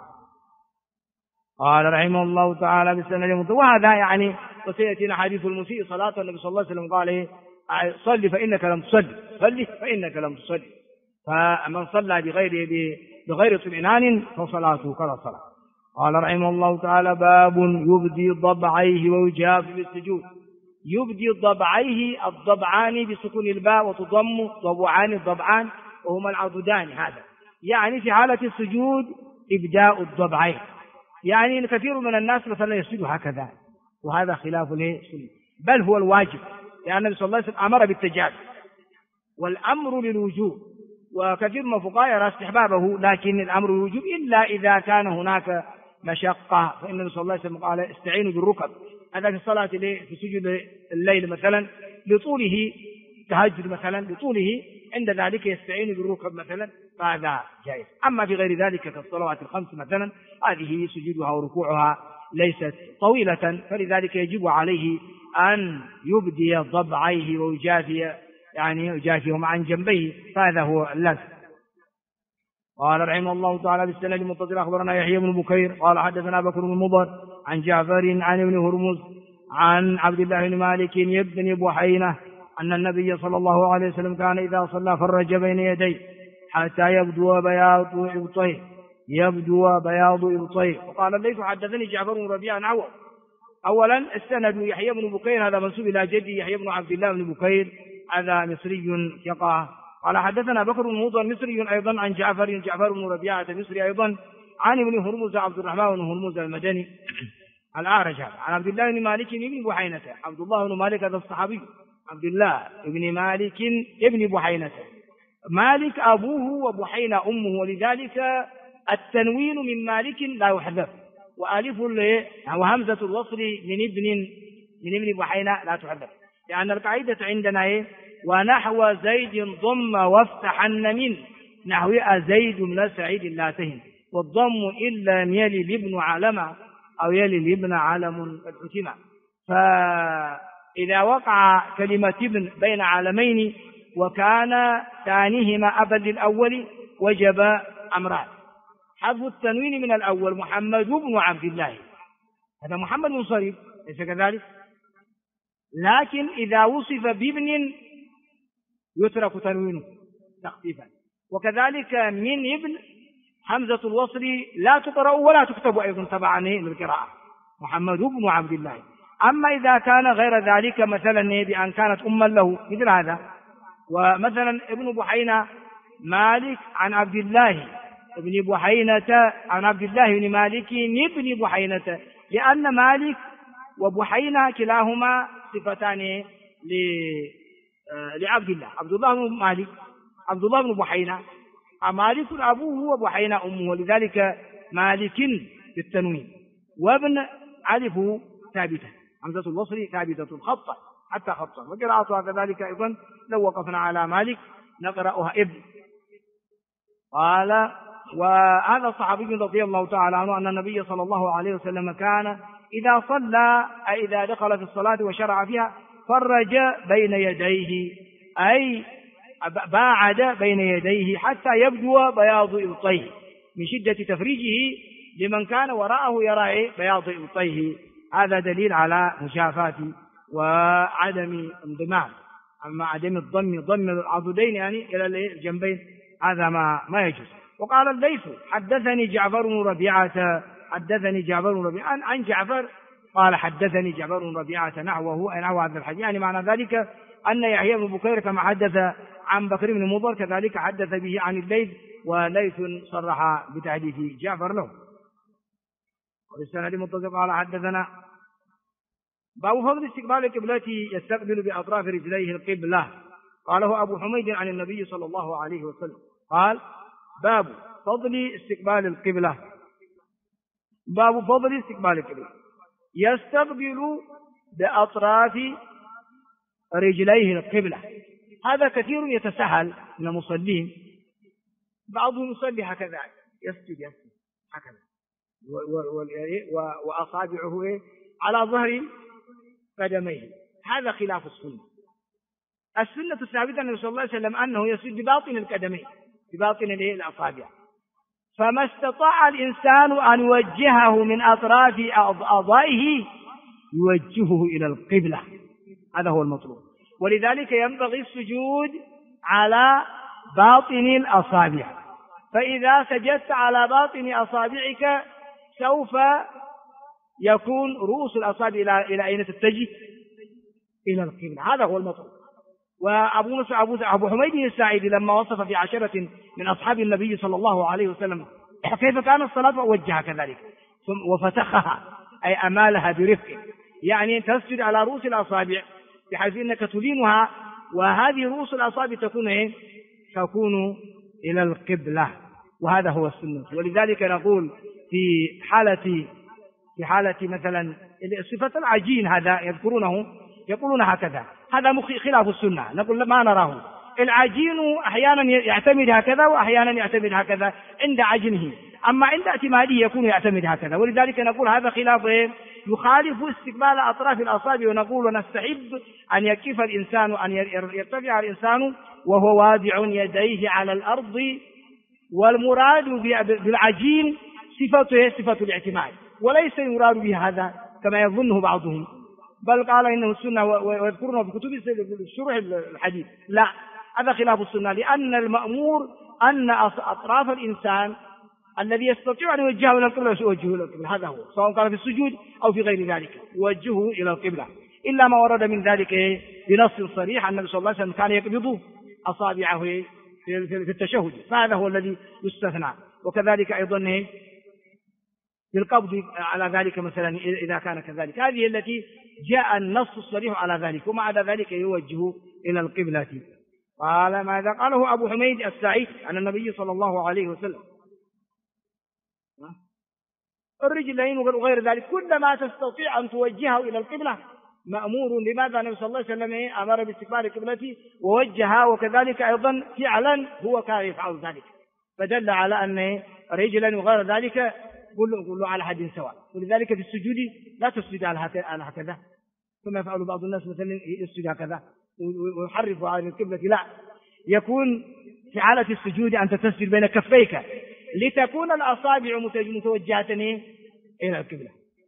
قال رحمه الله تعالى بالسند، وهذا يعني وسيأتينا حديث المسيء صلاة النبي صلى الله عليه وسلم قال صلي فإنك لم تصلي، صلي فإنك لم تصلي، فمن صلى بغير اطمئنان فصلاته كلا صلاة. قال رحمه الله تعالى باب يبدي ضبعيه ويجاف بالسجود. يبدي ضبعيه الضبعان بسكون الباء وتضم ضبعان الضبعان وهما العضدان، هذا يعني في حالة السجود إبداء الضبعين، يعني كثير من الناس مثلا يسجد هكذا، وهذا خلاف السنة، بل هو الواجب، لأن النبي صلى الله عليه وسلم أمر بالتجاوز والأمر للوجوب، وكثير من الفقهاء يرى استحبابه، لكن الأمر للوجوب إلا إذا كان هناك مشقة، فإن النبي صلى الله عليه وسلم قال استعينوا بالركب، هذا في الصلاة في سجود الليل مثلا لطوله، تهجد مثلا لطوله، عند ذلك يستعين بالركب مثلا، فهذا جائز. أما في غير ذلك كالصلوات الخمس مثلا هذه سجودها وركوعها ليست طويلة، فلذلك يجب عليه أن يبدي ضبعيه ويجافي يجافيهم عن جنبيه، فهذا هو اللازم. قال رحمه الله تعالى بالسند المتصل أخبرنا يحيى بن بكير قال حدثنا بكر بن مضر عن جعفر عن ابن هرمز عن عبد الله بن مالك بن بحينة أن النبي صلى الله عليه وسلم كان إذا صلى فرج بين يديه حتى يبدو بياض إبطيه. وقال الليث حدثني جعفر بن ربيعة نحوه. أولا السند يحيى بن بكير هذا منسوب إلى جدي يحيى بن عبد الله بن بكير، هذا مصري ثقة. قال حدثنا بكر بن مضر مصري أيضا عن جعفر بن ربيعة مصري أيضا عن ابن هرمز عبد الرحمن بن هرمز المدني الأعرج عن عبد الله بن مالك بن بحينة. عبد الله بن مالك هذا الصحابي، عبد الله بن مالك ابن بحينة، مالك أبوه وبحينة أمه، ولذلك التنوين من مالك لا يحذف، وألف وهمزة الوصل من ابن بحينة لا تحذف، لأن القاعدة عندنا ونحو زيد ضم وافتحن من نحو زيد من سعيد لا تهن، والضم إلا يلي الابن علم أو يلي الابن علم الحتمة. فإذا وقع كلمة ابن بين علمين وكان ثانيهما أبا للأول وجب أمران: حذف التنوين من الأول محمد بن عبد الله، هذا محمد منصرف ليس كذلك، لكن إذا وصف بابن يترك تنوينه تخفيفا. وكذلك من ابن همزة الوصل لا تقرأ ولا تكتب أيضا تبعا للقراءة، محمد بن عبد الله. أما إذا كان غير ذلك مثلا بأن كانت أما له مثل هذا، ومثلا ابن بحينة مالك عن عبد الله ابن بحينة عن عبد الله بن مالك ابن بحينة، لأن مالك وبحينة كلاهما صفتان لعبد الله، عبد الله بن مالك عبد الله بن بحينة، مالك أبوه وبحينة أمه، ولذلك مالك بالتنوين، وابن ألف ثابتة، همزة الوصل ثابتة خطا حتى خطا، وقراءتها كذلك أيضا لو وقفنا على مالك نقرأها ابن. قال وهذا الصحابي رضي الله تعالى عنه أن النبي صلى الله عليه وسلم كان إذا صلى أي إذا دخل في الصلاة وشرع فيها فرج بين يديه، أي باعد بين يديه حتى يبدو بياض إبطيه، من شدة تفريجه لمن كان وراءه يرى بياض إبطيه. هذا دليل على مشافاة وعدم انضمام، أما عدم ضم العضدين إلى الجنبين هذا ما يجوز. وقال الليث حدثني جعفر بن ربيعة عن جعفر قال حدثني جعفر بن ربيعة نحوه هذا الحديث، معنى ذلك أن يحيى بن بكير كما حدث عن بكر بن مضر كذلك حدث به عن الليث، وليث صرح بتحديث جعفر له. والسند المتصل قال حدثنا باب فضل استقبال القبلة يستقبل بأطراف رجليه القبلة، قاله أبو حميد عن النبي صلى الله عليه وسلم قال باب فضل استقبال القبلة، يستقبل بأطراف رجليه القبلة. هذا كثير يتسهل من المصلين، بعضهم يصلي هكذا يسجد هكذا وأصابعه على ظهر قدميه، هذا خلاف السنة الثابتة أن صلى الله عليه وسلم أنه يسجد بباطن القدمين بباطن الأصابع، فما استطاع الإنسان أن يوجهه من أطراف أعضائه يوجهه إلى القبلة، هذا هو المطلوب. ولذلك ينبغي السجود على باطن الأصابع، فإذا سجدت على باطن أصابعك سوف يكون رؤوس الأصابع إلى أين تتجه؟ إلى القبلة، هذا هو المطلوب. وأبو حميد الساعدي لما وصف في 10 من أصحاب النبي صلى الله عليه وسلم كيف كان الصلاة ووجه كذلك وفتخها أي أمالها برفق، تسجد على رؤوس الأصابع بحيث أنك تلينها، وهذه رؤوس الأصابع تكون إلى القبلة، وهذا هو السنة. ولذلك نقول في حالة مثلا صفة العجين هذا يقولون هكذا، هذا خلاف السنة، نقول ما نراه. العجين أحيانا يعتمد هكذا وأحيانا يعتمد هكذا عند عجنه، أما عند اعتماده يكون يعتمد هكذا، ولذلك نقول هذا خلاف يخالف استقبال أطراف الأصابع، ونقول ونستحب أن يكف الإنسان، أن يرتفع الإنسان وهو واضع يديه على الأرض، والمراد بالعجين صفة الاعتماد، وليس يراد به هذا كما يظنه بعضهم، بل قال إنه السنة ويذكرونه في كتب الشروح الحديث. لا، هذا خلاف السنة، لأن المأمور أن أطراف الإنسان الذي يستطيع أن يوجهه إلى القبلة يوجهه إلى القبلة، هذا هو، سواء كان في السجود أو في غير ذلك يوجهه إلى القبلة، إلا ما ورد من ذلك بنص صريح أن النبي صلى الله عليه وسلم كان يقبض أصابعه في التشهد، فهذا هو الذي يستثنى. وكذلك أيضا بالقبض على ذلك مثلا إذا كان كذلك، هذه التي جاء النص الصريح على ذلك، ومع ذلك يوجه إلى القبلة. قال ماذا قاله أبو حميد السعيد عن النبي صلى الله عليه وسلم: الرجلين وغير ذلك كل ما تستطيع أن توجهه إلى القبلة مأمور. لماذا النبي صلى الله عليه وسلم أمر باستقبال القبلة ووجهها، وكذلك أيضا فعلا هو كان يفعل ذلك، فدل على أن رجلا وغير ذلك كله على حد سواء. ولذلك في السجود لا تسجد على هكذا كما يفعل بعض الناس، مثلا يسجد هكذا ويحرف عن القبلة، لا، يكون في حالة السجود أنت تسجد بين كفيك لتكون الأصابع متوجهة إلى القبلة.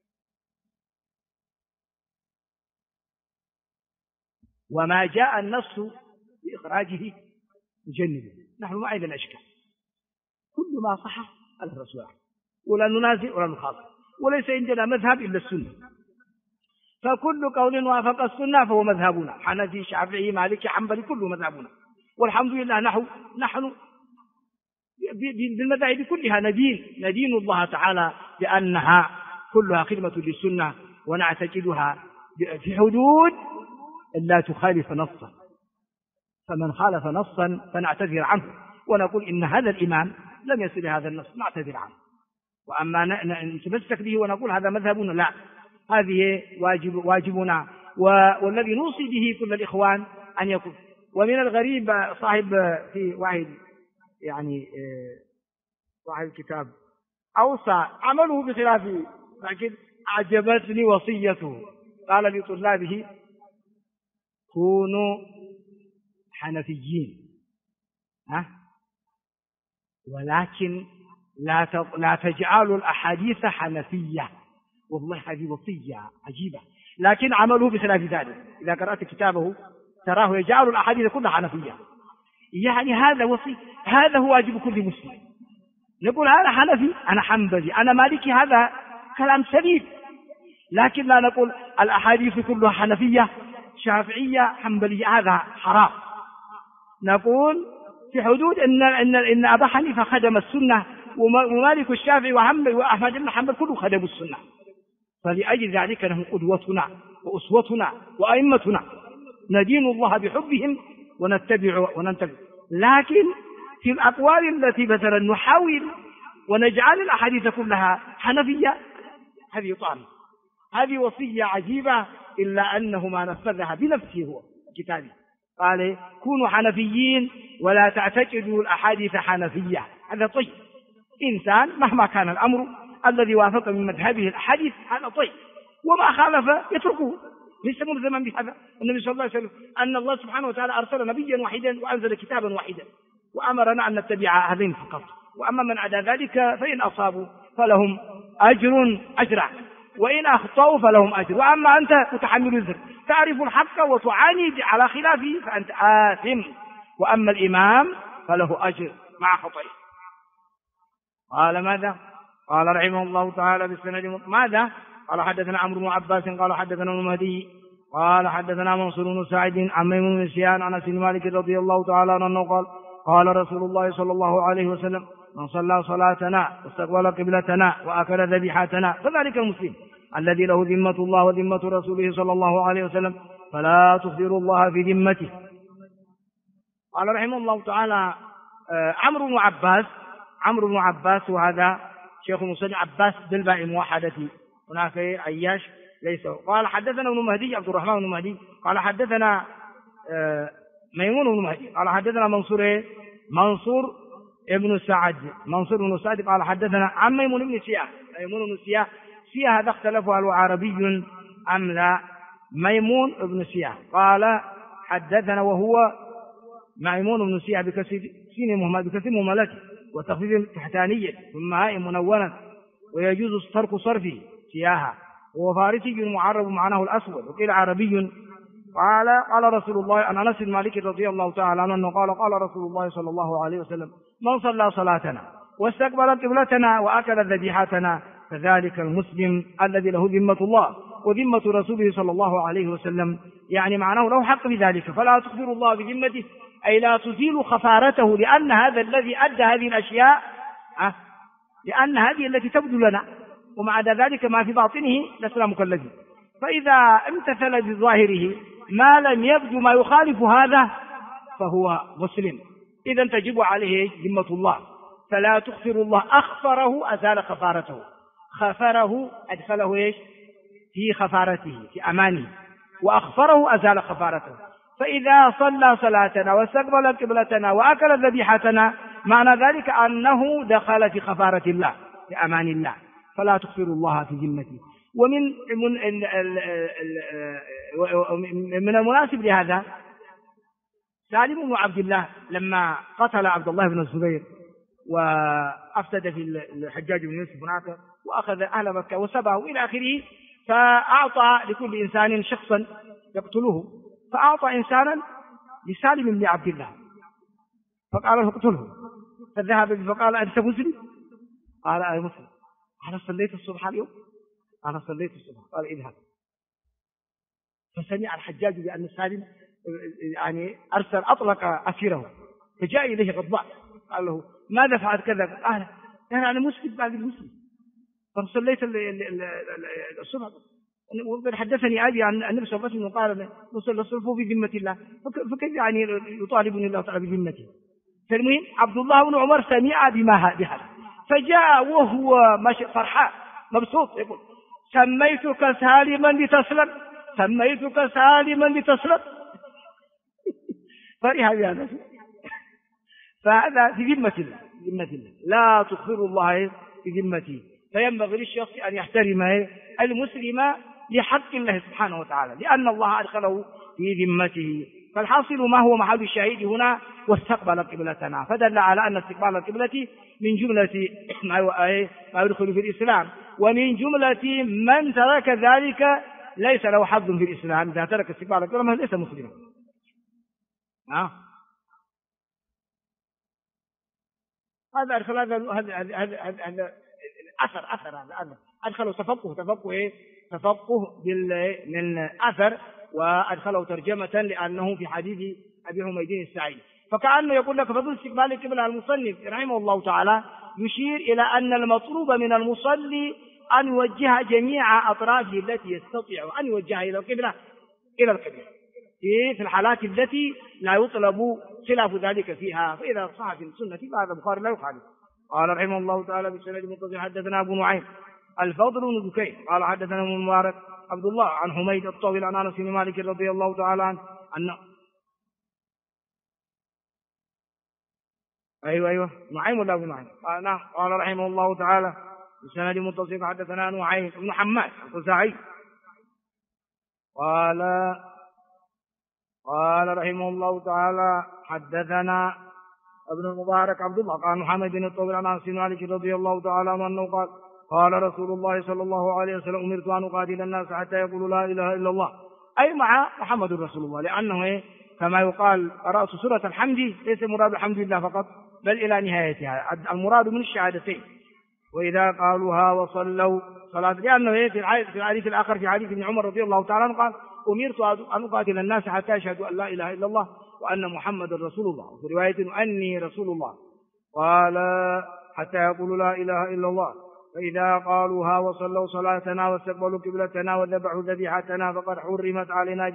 وما جاء النص بإخراجه يجنبه، نحن ما عندنا أشكال، كل ما صح على الرسول، ولا ننازع ولا نخاطب، وليس عندنا مذهب إلا السنة، فكل قول وافق السنة فهو مذهبنا، حنفي شافعي مالكي حنبلي كله مذهبنا، والحمد لله نحن بالمذاهب كلها ندين الله تعالى بأنها كلها خدمة للسنة، ونعتقدها في حدود لا تخالف نصا، فمن خالف نصا فنعتذر عنه ونقول إن هذا الإمام لم يصل هذا النص، نعتذر عنه. وأما نتمسك به ونقول هذا مذهبنا، لا، هذه واجبنا، والذي نوصي به كل الإخوان أن يكون. ومن الغريب صاحب في واحد يعني صاحب الكتاب أوصى عمله بخلافه، لكن أعجبتني وصيته، قال لطلابه: كونوا حنفيين، ولكن لا تجعلوا الأحاديث حنفية. والله هذه وصية عجيبة، لكن عمله بخلاف ذلك. إذا قرأت كتابه تراه يجعل الأحاديث كلها حنفية، يعني هذا هو واجب كل مسلم. نقول هذا حنفي، أنا حنبلي، أنا مالكي، هذا كلام سليم، لكن لا نقول الأحاديث كلها حنفية شافعية حنبلية، هذا حرام. نقول في حدود إن أبا حنيفة خدم السنة، ومالك الشافعي وأحمد بن حنبل كله خدموا السنة، فلأجل ذلك لهم قدوتنا وأسوتنا وأئمتنا، ندين الله بحبهم ونتبع. لكن في الأقوال التي مثلا نحاول ونجعل الأحاديث كلها حنفية، هذه طعن، هذه وصية عجيبة، إلا أنه ما نفذها بنفسه هو كتابه، قال: كونوا حنفيين ولا تعتقدوا الأحاديث حنفية. هذا طيب، إنسان مهما كان الأمر الذي وافق من مذهبه الأحاديث هذا طيب، وما خالف يتركه، ليس ملزما بهذا. النبي صلى الله عليه وسلم أن الله سبحانه وتعالى أرسل نبيا واحدا وأنزل كتابا واحدا، وأمرنا أن نتبع هذين فقط، وأما من عدا ذلك فإن أصابوا فلهم أجر، وإن أخطأوا فلهم أجر، وأما أنت متحمل الوزر، تعرف الحق وتعاند على خلافه فأنت آثم، وأما الإمام فله أجر مع خطئه. قال ماذا؟ قال رحمه الله تعالى بالسند ماذا؟ قال حدثنا عمرو بن عباس قال حدثنا المهدي قال حدثنا منصور بن سعيد عن ميمون بن سيان عن أنس بن مالك رضي الله تعالى عنه قال: قال رسول الله صلى الله عليه وسلم: من صلى صلاتنا واستقبل قبلتنا وأكل ذبيحتنا فذلك المسلم الذي له ذمة الله وذمة رسوله صلى الله عليه وسلم، فلا تخبروا الله في ذمته. قال رحمه الله تعالى: عمرو بن عباس، وهذا شيخ المصنف عباس بالباء موحدة، هناك عياش ليس. قال حدثنا ابن مهدي عبد الرحمن بن مهدي قال حدثنا ميمون بن مهدي قال حدثنا منصور ابن سعد قال حدثنا عن ميمون بن سياه. سياه هذا اختلفوا هل هو عربي أم لا. ميمون بن سياه قال حدثنا وهو ميمون بن سياه بكسر سين مهملته وتخفيف التحتانية ثم هاء منونة، ويجوز ترك صرفه سياها. وهو فارسي معرب معناه الأسود، وقيل عربي. قال رسول الله عن أنس بن مالك رضي الله تعالى عنه قال رسول الله صلى الله عليه وسلم: من صلى صلاتنا واستقبل قبلتنا وأكل ذبيحتنا فذلك المسلم الذي له ذمة الله وذمة رسوله صلى الله عليه وسلم، يعني معناه له حق بذلك، فلا تخبر الله بذمته، أي لا تزيل خفارته، لأن هذا الذي أدى هذه الأشياء لأن هذه التي تبدو لنا، ومع ذلك ما في باطنه لسنا مكلفين. فإذا امتثل بظاهره ما لم يبدو ما يخالف هذا فهو مسلم، إذا تجب عليه ذمة الله. فلا تخفر الله، أخفره أزال خفارته، خفره أدخله في خفارته في أمانه، وأخفره أزال خفارته. فإذا صلى صلاتنا واستقبل قبلتنا وأكل ذبيحتنا معنى ذلك أنه دخل في خفارة الله في أمان الله، فلا تخفر الله في ذمته. ومن المناسب لهذا سالم بن عبد الله لما قتل عبد الله بن الزبير وأفسد في الحجاج بن يوسف هناك وأخذ أهل مكة وسبه إلى آخره، فأعطى لكل إنسان شخصا يقتله، فأعطى إنسانا لسالم بن عبد الله فقال له اقتله، فذهب فقال: أنت مسلم؟ قال: أنا مسلم. أنا صليت الصبح اليوم؟ أنا صليت الصبح. قال: اذهب. فسمع الحجاج بأن سالم يعني أطلق أسيره، فجاء إليه غضبان قال له: ماذا فعلت كذا؟ قال: أنا مسلم بعد المسلم، فصليت الصبح. وقد حدثني أبي عن النبي صلى الله عليه وسلم قال: نصلي الصبح في ذمة الله، فكيف يعني يطالبني الله تعالى بذمته؟ فالمهم عبد الله بن عمر سمع بهذا، فجاء وهو ماشي فرحان مبسوط يقول: سميتك سالما لتسلم، سميتك سالما لتسلم. فرح بهذا. فهذا في ذمة الله، لا تخفر الله في ذمته. فينبغي للشخص أن يحترم المسلم لحق الله سبحانه وتعالى، لأن الله أدخله في ذمته. فالحاصل ما هو محل الشهيد هنا: واستقبل قبلتنا، فدل على أن استقبال القبلة من جملة ما يدخل في الإسلام، ومن جملة من ترك ذلك ليس له حظ في الإسلام. إذا ترك استقبال القبلة ليس مسلما. هذا أدخل هذا أثر أدخله تفقه من أثر، وأدخله ترجمة لأنه في حديث أبي حميد السعيد. فكأنه يقول لك: فضل استقبال القبلة. المصنف رحمه الله تعالى يشير إلى أن المطلوب من المصلي أن يوجه جميع أطرافه التي يستطيع أن يوجهها إلى القبلة في الحالات التي لا يطلب خلاف ذلك فيها، فإذا صح في السنة فهذا البخاري لا يخالف. قال رحمه الله تعالى بالسند متصل: حدثنا أبو نعيم الفضل بن دكين قال حدثنا ابن المبارك عبد الله عن حميد الطويل عن أنس بن مالك رضي الله تعالى عنه أن أيوة نعيم ولا أبو نعيم؟ قال رحمه الله تعالى بالسند متصل: حدثنا نعيم بن حماد الخزاعي قال رحمه الله تعالى حدثنا ابن المبارك عبد الله قال محمد بن الطويل عن أنس بن مالك رضي الله تعالى عنه أنه قال رسول الله صلى الله عليه وسلم: أمرت أن أقاتل الناس حتى يقولوا لا إله إلا الله، أي مع محمد رسول الله، لأنه كما يقال رأس سورة الحمد ليس مراد الحمد لله فقط بل إلى نهايتها، المراد من الشهادتين. وإذا قالوها وصلوا صلاة، لأنه في الحديث الآخر في حديث ابن عمر رضي الله تعالى عنه قال: أمرت أن أقاتل الناس حتى يشهدوا أن لا إله إلا الله وأن محمد رسول الله، وفي رواية أني رسول الله. قال: حتى يقولوا لا إله إلا الله، فإذا قالوها وصلوا صلاتنا واستقبلوا قبلتنا وذبحوا ذبيحتنا فقد حرمت علينا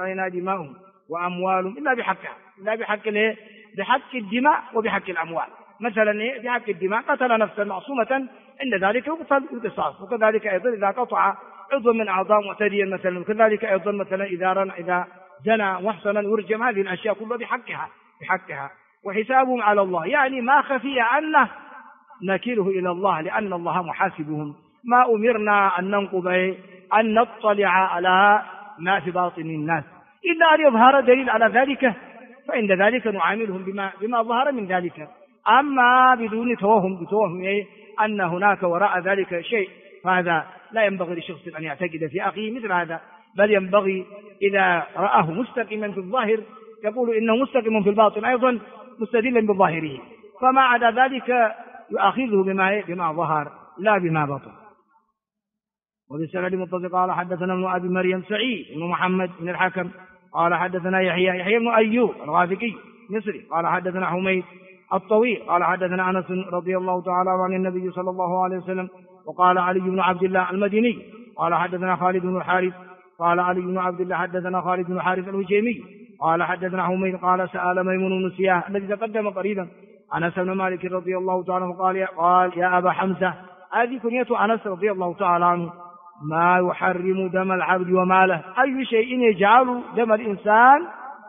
دماؤهم وأموالهم إلا بحقها، إلا بحق الدماء وبحق الأموال. مثلا في حق الدماء، قتل نفسا معصومة، عند ذلك يقتل القصاص. وكذلك أيضا إذا قطع عضو من أعضاء معتديا مثلا، وكذلك أيضا مثلا إذا زنى محصنا يرجم. هذه الأشياء كلها بحقها وحسابهم على الله، يعني ما خفي عنه نكله إلى الله، لأن الله محاسبهم. ما أمرنا أن ننقض أن نطلع على ما في باطن الناس إلا أن يظهر دليل على ذلك، فعند ذلك نعاملهم بما ظهر من ذلك. أما بدون توهم أن هناك وراء ذلك شيء، فهذا لا ينبغي لشخص أن يعتقد في أخيه مثل هذا، بل ينبغي إذا رآه مستقيما في الظاهر يقول إنه مستقيم في الباطن أيضا مستدلا بظاهره، فما عدا ذلك يؤاخذه بما ظهر لا بما بطن. وبالسند المتصل قال حدثنا ابن أبي مريم سعيد بن محمد بن الحكم قال حدثنا يحيى بن أيوب الغافقي مصري قال حدثنا حميد الطويل قال حدثنا أنس رضي الله تعالى عن النبي صلى الله عليه وسلم. وقال علي بن عبد الله المديني قال حدثنا خالد بن الحارث قال علي بن عبد الله حدثنا خالد بن الحارث الهجيمي قال حدثنا حميد قال سأل ميمون بن سياه الذي تقدم قريبا أنس بن مالك رضي الله تعالى عنه قال يا أبا حمزة، هذه كنية أنس رضي الله تعالى عنه، ما يحرم دم العبد وماله، أي شيء يجعل دم الإنسان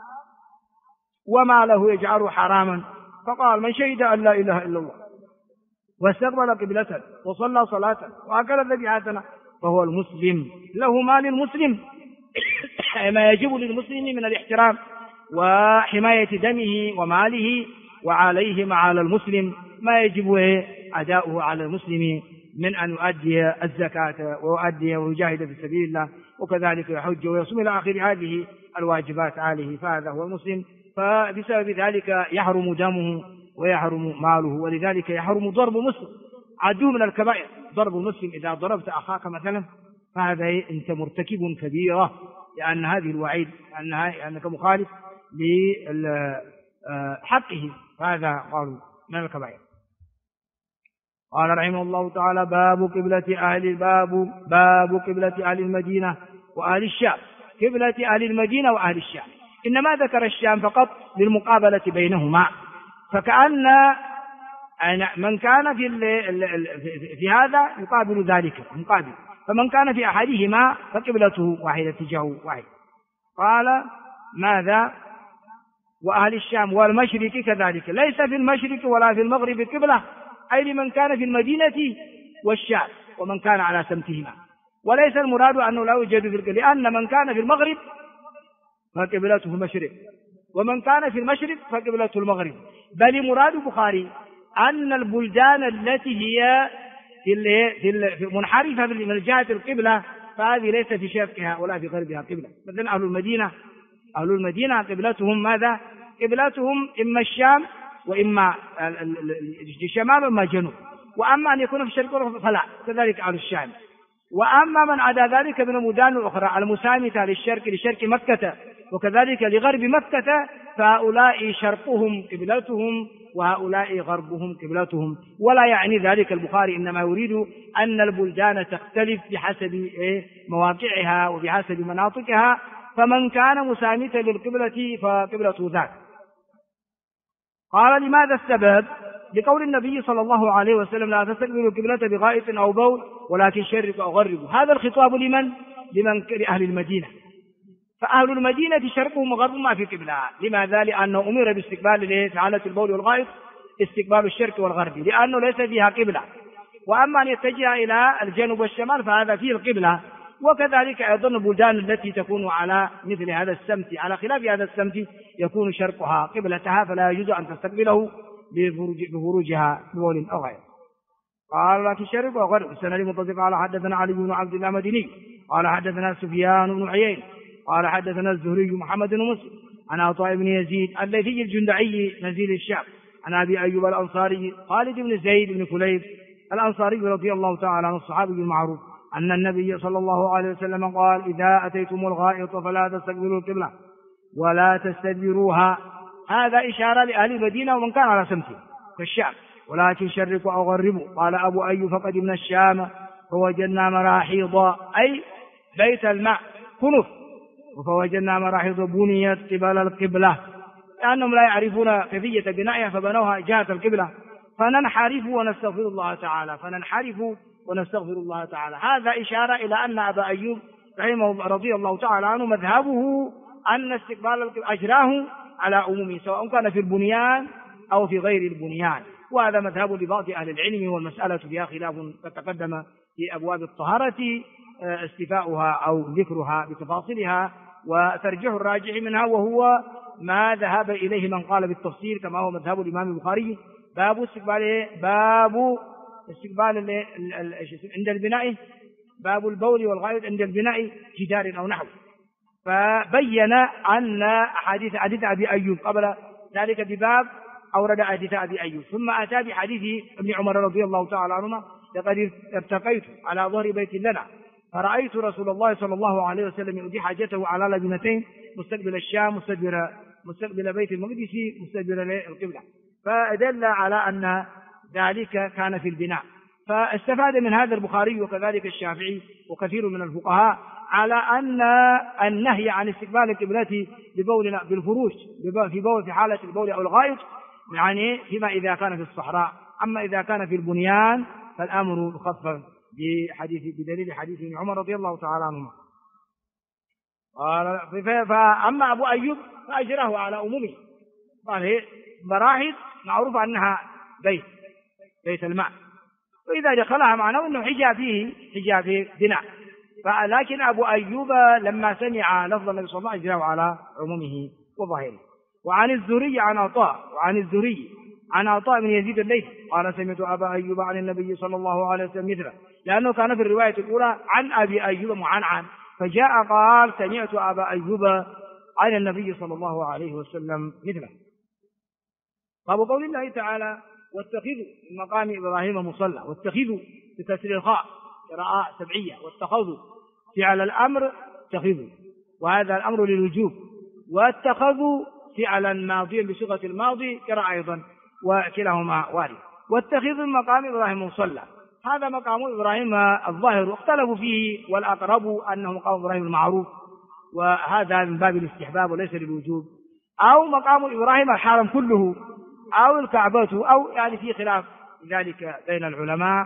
وماله يجعله حراما. فقال من شهد أن لا إله إلا الله واستقبل قبلته وصلى صلاة وأكل ذبيحتنا فهو المسلم، له ما للمسلم ما يجب للمسلم من الاحترام وحماية دمه وماله، وعليه على المسلم ما يجب أداؤه على المسلم من أن يؤدي الزكاة ويؤدي ويجاهد في سبيل الله، وكذلك يحج ويصوم إلى آخر هذه الواجبات عليه، فهذا هو المسلم. فبسبب ذلك يحرم دمه ويحرم ماله، ولذلك يحرم ضرب مسلم، عدو من الكبائر ضرب المسلم. إذا ضربت أخاك مثلا فهذا أنت مرتكب كبيرة، لأن هذه الوعيد أنك مخالف لحقه، فهذا قالوا من الكبائر. قال رحمه الله تعالى باب قبلة أهل المدينة وأهل الشام. قبلة أهل المدينة وأهل الشام إنما ذكر الشام فقط للمقابلة بينهما، فكأن من كان في هذا يقابل ذلك مقابل، فمن كان في أحدهما فقبلته واحدة اتجاهه واحد. قال ماذا؟ وأهل الشام والمشرق كذلك، ليس في المشرق ولا في المغرب قبلة، أي لمن كان في المدينة والشام ومن كان على سمتهما، وليس المراد أنه لا يوجد في القبلة، لأن من كان في المغرب فقبلته المشرق، ومن كان في المشرق فقبلته المغرب، بل مراد البخاري أن البلدان التي هي في منحرفة من جهة القبلة فهذه ليس في شرقها ولا في غربها قبلة. مثلا أهل المدينة قبلتهم ماذا؟ قبلتهم إما الشام وإما الشمال وإما الجنوب، وأما أن يكون في الشرق فلا، كذلك أهل الشام. وأما من عدا ذلك من المدن الأخرى المسامتة لشرق مكة وكذلك لغرب مكة فهؤلاء شرقهم قبلتهم وهؤلاء غربهم قبلتهم، ولا يعني ذلك البخاري، إنما يريد أن البلدان تختلف بحسب مواقعها وبحسب مناطقها، فمن كان مسامتا للقبلة فقبلته ذاك. قال لماذا السبب؟ لقول النبي صلى الله عليه وسلم لا تستقبلوا القبلة بغائط أو بول ولكن شرقوا أو غربوا. هذا الخطاب لمن لأهل المدينة، فأهل المدينة شرقهم وغربهم ما في قبلة. لماذا؟ لأنه أمر باستقبال فعالة البول والغائط استقبال الشرق والغرب، لأنه ليس فيها قبلة. وأما أن يتجه إلى الجنوب والشمال فهذا فيه القبلة. وكذلك أيضا البلدان التي تكون على مثل هذا السمت على خلاف هذا السمت يكون شرقها قبلتها، فلا يجوز أن تستقبله بخروجها ببول أو غيره. قال لكن شرق وغرب. السنة المتصل قال حدثنا علي بن عبد الله المديني قال حدثنا سفيان بن عيين قال حدثنا الزهري محمد بن مسلم عن عطاء بن يزيد الذي الجندعي نزيل الشام عن أبي أيوب الأنصاري خالد بن زيد بن كليب الأنصاري رضي الله تعالى عن الصحابي المعروف أن النبي صلى الله عليه وسلم قال إذا أتيتم الغائط فلا تستقبلوا القبلة ولا تستدبروها. هذا إشارة لأهل المدينة ومن كان على سمته كالشام، ولكن شرقوا أو غربوا. قال أبو أيوب فقدمنا الشام فوجدنا مراحيض أي بيت الماء كنف، فوجدنا مراحيض بنيت قبل القبلة، لأنهم لا يعرفون كيفية بنائها فبنوها جهة القبلة. فننحرف ونستغفر الله تعالى، فننحرف ونستغفر الله تعالى. هذا إشارة إلى أن أبا أيوب رحمه رضي الله تعالى عنه مذهبه أن استقبال أجراه على عمومه، سواء كان في البنيان أو في غير البنيان، وهذا مذهب لبعض أهل العلم، والمسألة فيها خلاف قد تقدم في أبواب الطهارة استيفاؤها أو ذكرها بتفاصيلها، وترجيح الراجح منها وهو ما ذهب إليه من قال بالتفسير كما هو مذهب الإمام البخاري، باب استقبال عند البناء، باب البول والغائط عند البناء جدار أو نحو. فبين أن حديث أبي أيوب قبل ذلك بباب أورد حديث أبي أيوب، ثم أتى بحديث ابن عمر رضي الله تعالى عنهما: لقد ارتقيت على ظهر بيت لنا فرأيت رسول الله صلى الله عليه وسلم يؤدي حاجته على لبنتين مستقبل الشام مستقبل بيت المقدس مستقبل القبلة، فدل على أن ذلك كان في البناء. فاستفاد من هذا البخاري وكذلك الشافعي وكثير من الفقهاء على أن النهي عن استقبال القبلة ببول بالفروش في حالة البول أو الغائط، يعني فيما إذا كان في الصحراء. أما إذا كان في البنيان فالأمر مخفف بدليل حديث ابن عمر رضي الله تعالى عنهما. فأما أبو أيوب فأجره على عمومه، قال هي مراحل معروف أنها بيت الماء، وإذا دخلها معناه أنه حجاب بناء. لكن أبو أيوب لما سمع لفظ النبي صلى الله عليه وسلم أجره على عمومه وظاهره. وعن الزهري عن عطاء بن يزيد الليثي قال: سمعت أبا أيوب عن النبي صلى الله عليه وسلم مثله، لأنه كان في الرواية الأولى عن أبي أيوب معنعن، فجاء قال: سمعت أبا أيوب عن النبي صلى الله عليه وسلم مثله. باب قول الله تعالى: واتخذوا من مقام إبراهيم مصلى. واتخذوا بكسر الخاء قراءة سبعية، واتخذوا فعل الأمر اتخذوا، وهذا الأمر للوجوب، واتخذوا فعلا ماضيا بصيغة الماضي قراءة أيضا، وكلاهما وارد. واتخذوا من مقام إبراهيم مصلى، هذا مقام إبراهيم الظاهر، واختلفوا فيه، والأقرب أنه مقام إبراهيم المعروف، وهذا من باب الاستحباب وليس للوجوب، أو مقام إبراهيم الحرم كله، أو الكعبة، أو يعني في خلاف ذلك بين العلماء،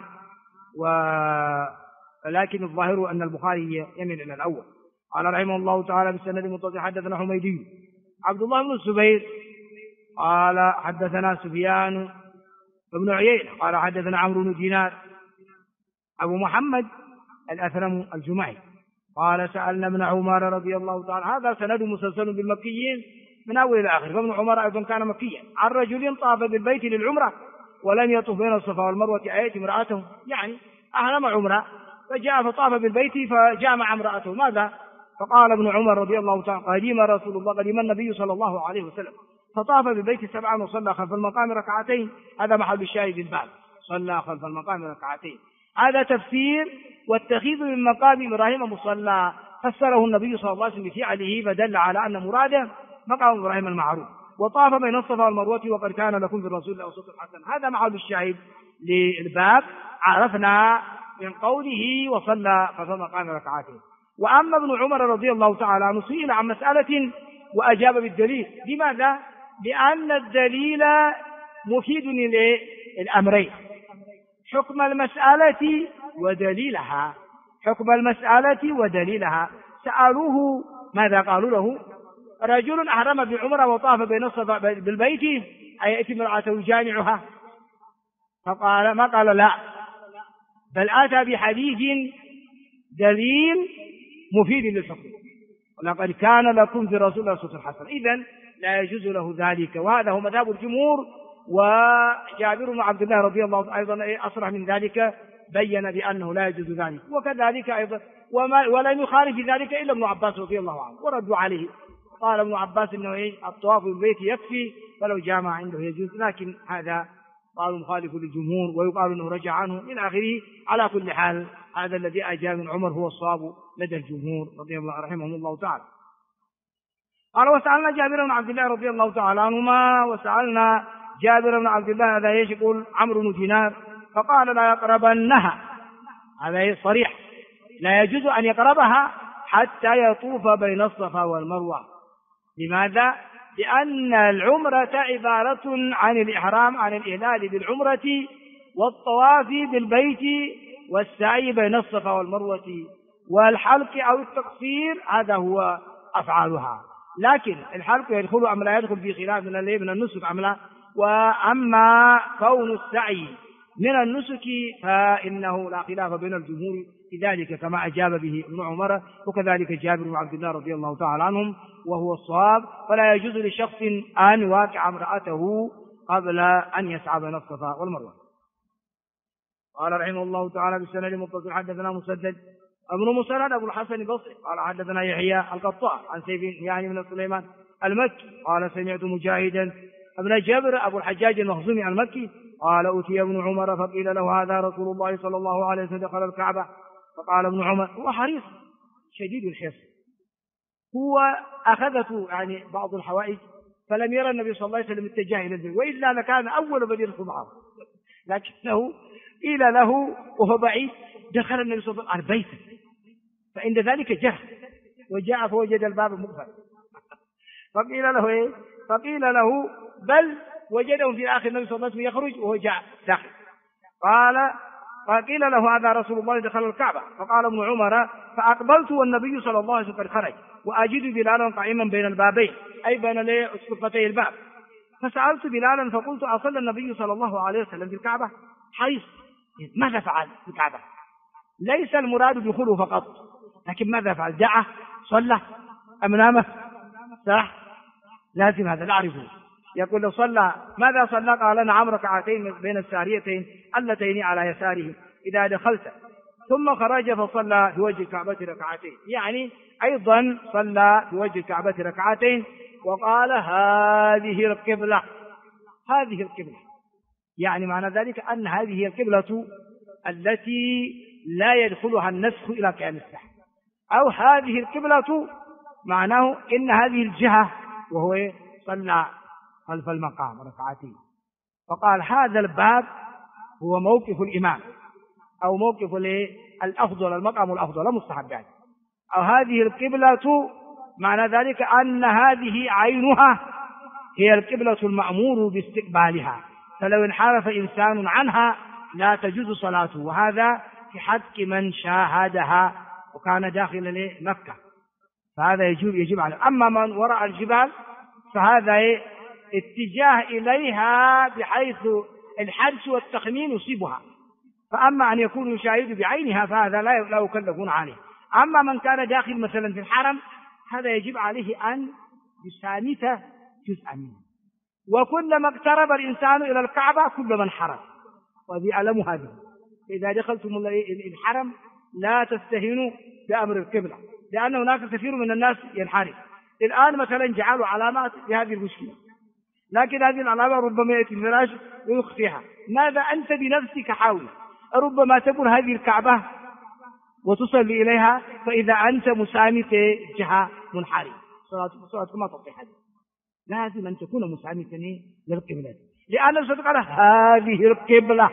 ولكن الظاهر أن البخاري يميل إلى الأول. قال رحمه الله تعالى بالسند المتصل: حدثنا حميدي عبد الله بن الزبير قال حدثنا سفيان بن عيينة قال حدثنا عمرو بن دينار أبو محمد الأثرم الجمعي قال: سألنا ابن عمر رضي الله تعالى، هذا سند مسلسل بالمكيين من أول إلى آخر، فابن عمر أيضا كان مكيا، عن رجل طاف بالبيت للعمرة ولم يطف بين الصفا والمروة آية امرأته، يعني أهرم عمرة فجاء فطاف بالبيت فجامع امرأته، ماذا؟ فقال ابن عمر رضي الله تعالى: قدم النبي صلى الله عليه وسلم فطاف بالبيت 7 وصلى خلف المقام ركعتين. هذا محل الشاهد الباب، صلى خلف المقام ركعتين. هذا تفسير واتخذ من مقام إبراهيم مصلى، فسره النبي صلى الله عليه وسلم بفعله، فدل على أن مراده مقام إبراهيم المعروف. وطاف بين الصفا والمروة وقد كان لكم في الرسول أسوة حسنة، هذا محل الشاهد للباب، عرفنا من قوله وصلى خلف المقام ركعتين. وأما ابن عمر رضي الله تعالى عنه سئل عن مسألة وأجاب بالدليل. لماذا؟ لأن الدليل مفيد للأمرين، حكم المسألة ودليلها. سألوه ماذا قالوا له؟ رجل أحرم بعمرة وطاف بين الصفا بالبيت أيأتي امرأته جامعها؟ فقال ما قال لا، بل أتى بحديث دليل مفيد للحكم، ولقد كان لكم في رسول الله أسوة حسنة. إذن لا يجوز له ذلك، وهذا هو مذهب الجمهور. وجابر بن عبد الله رضي الله عنه أيضا أصرح من ذلك، بين بأنه لا يجوز ذلك، وكذلك أيضا ولم يخالف في ذلك إلا ابن عباس رضي الله عنه، وردوا عليه. قال ابن عباس إنه الطواف بالبيت يكفي، فلو جامع عنده يجوز، لكن هذا قال مخالف للجمهور، ويقال أنه رجع عنه من آخره. على كل حال هذا الذي أجاب من عمر هو الصواب لدى الجمهور رضي الله رحمهم الله تعالى. قال: وسألنا جابر بن عبد الله رضي الله تعالى عنهما، وسألنا جابر بن عبد الله هذا يقول عمرو بن دينار، فقال: لا يقربنها، هذا صريح، لا يجوز أن يقربها حتى يطوف بين الصفا والمروة. لماذا؟ لأن العمرة عبارة عن الإحرام، عن الإهلال بالعمرة والطواف بالبيت والسعي بين الصفا والمروة والحلق أو التقصير، هذا هو أفعالها. لكن الحلق يدخل أم لا يدخل في خلاف من النسك أم لا. وأما كون السعي من النسك فإنه لا خلاف بين الجمهور في ذلك كما أجاب به ابن عمر، وكذلك جابر بن عبد الله رضي الله تعالى عنهم، وهو الصواب. فلا يجوز لشخص أن يواقع امرأته قبل أن يسعى بين الصفا والمروة. قال رحمه الله تعالى بالسند المتصل حدثنا مسدد ابن مسند أبو الحسن البصري قال حدثنا يحيى القطان عن سيف يعني من سليمان المكي قال سمعت مجاهدا ابن جابر أبو الحجاج المخزومي المكي قال أتي ابن عمر فقيل له هذا رسول الله صلى الله عليه وسلم دخل الكعبة. فقال ابن عمر هو حريص شديد الحرص، هو أخذته يعني بعض الحوائج فلم يرى النبي صلى الله عليه وسلم اتجاه إلى البيت، وإلا لكان أول من يدخل معه، لكنه قيل له وهو بعيد دخل النبي صلى الله عليه وسلم البيت، فعند ذلك جرى وجاء فوجد الباب مقفل. فقيل له إيه؟ فقيل له بل وجده في آخر النبي صلى الله عليه وسلم يخرج وهو جاء داخل. فقيل له هذا رسول الله دخل الكعبة. فقال ابن عمر فأقبلت والنبي صلى الله عليه وسلم قد خرج وأجد بلالا قائما بين البابين أي بين اسقفتي الباب. فسألت بلالا فقلت أصلى النبي صلى الله عليه وسلم في الكعبة؟ حريص ماذا فعل في الكعبة؟ ليس المراد دخوله فقط، لكن ماذا فعل؟ دعا صلى أم نام؟ صح، لازم هذا نعرفه. يقول له صلى ماذا صلى؟ قال نعم ركعتين بين الساريتين اللتين على يساره إذا دخلت، ثم خرج فصلى في وجه الكعبة ركعتين، يعني أيضا صلى في وجه الكعبة ركعتين وقال هذه القبلة، هذه القبلة، يعني معنى ذلك أن هذه هي القبلة التي لا يدخلها النسخ إلى قيام الساعة، أو هذه القبلة معناه إن هذه الجهة، وهو صلى خلف المقام ركعتين. فقال هذا الباب هو موقف الإمام أو موقف الأفضل، المقام الأفضل مستحب يعني، أو هذه القبلة معنى ذلك أن هذه عينها هي القبلة المأمور باستقبالها، فلو انحرف إنسان عنها لا تجوز صلاته، وهذا في حق من شاهدها وكان داخل مكة، فهذا يجب عليه. أما من وراء الجبال فهذا اتجاه إليها بحيث الحدس والتخمين يصيبها، فأما أن يكون يشاهد بعينها فهذا لا يكلفون عليه. أما من كان داخل مثلا في الحرم هذا يجب عليه أن يسامت جزءا منه، وكلما اقترب الإنسان إلى الكعبة كلما انحرف، وهذه أعلم هذه. إذا دخلتم الحرم لا تستهينوا بأمر القبلة، لأن هناك كثير من الناس ينحرف. الآن مثلا جعلوا علامات لهذه المشكلة، لكن هذه العلامة ربما يأتي الفراش ويخفيها. ماذا أنت بنفسك حاول، ربما تكون هذه الكعبة وتصلي إليها، فإذا أنت مسامت جهة منحرف صلاتك ما تطيح. لازم أن تكون مسامتا للقبلة، لأن الرسول قال هذه القبلة،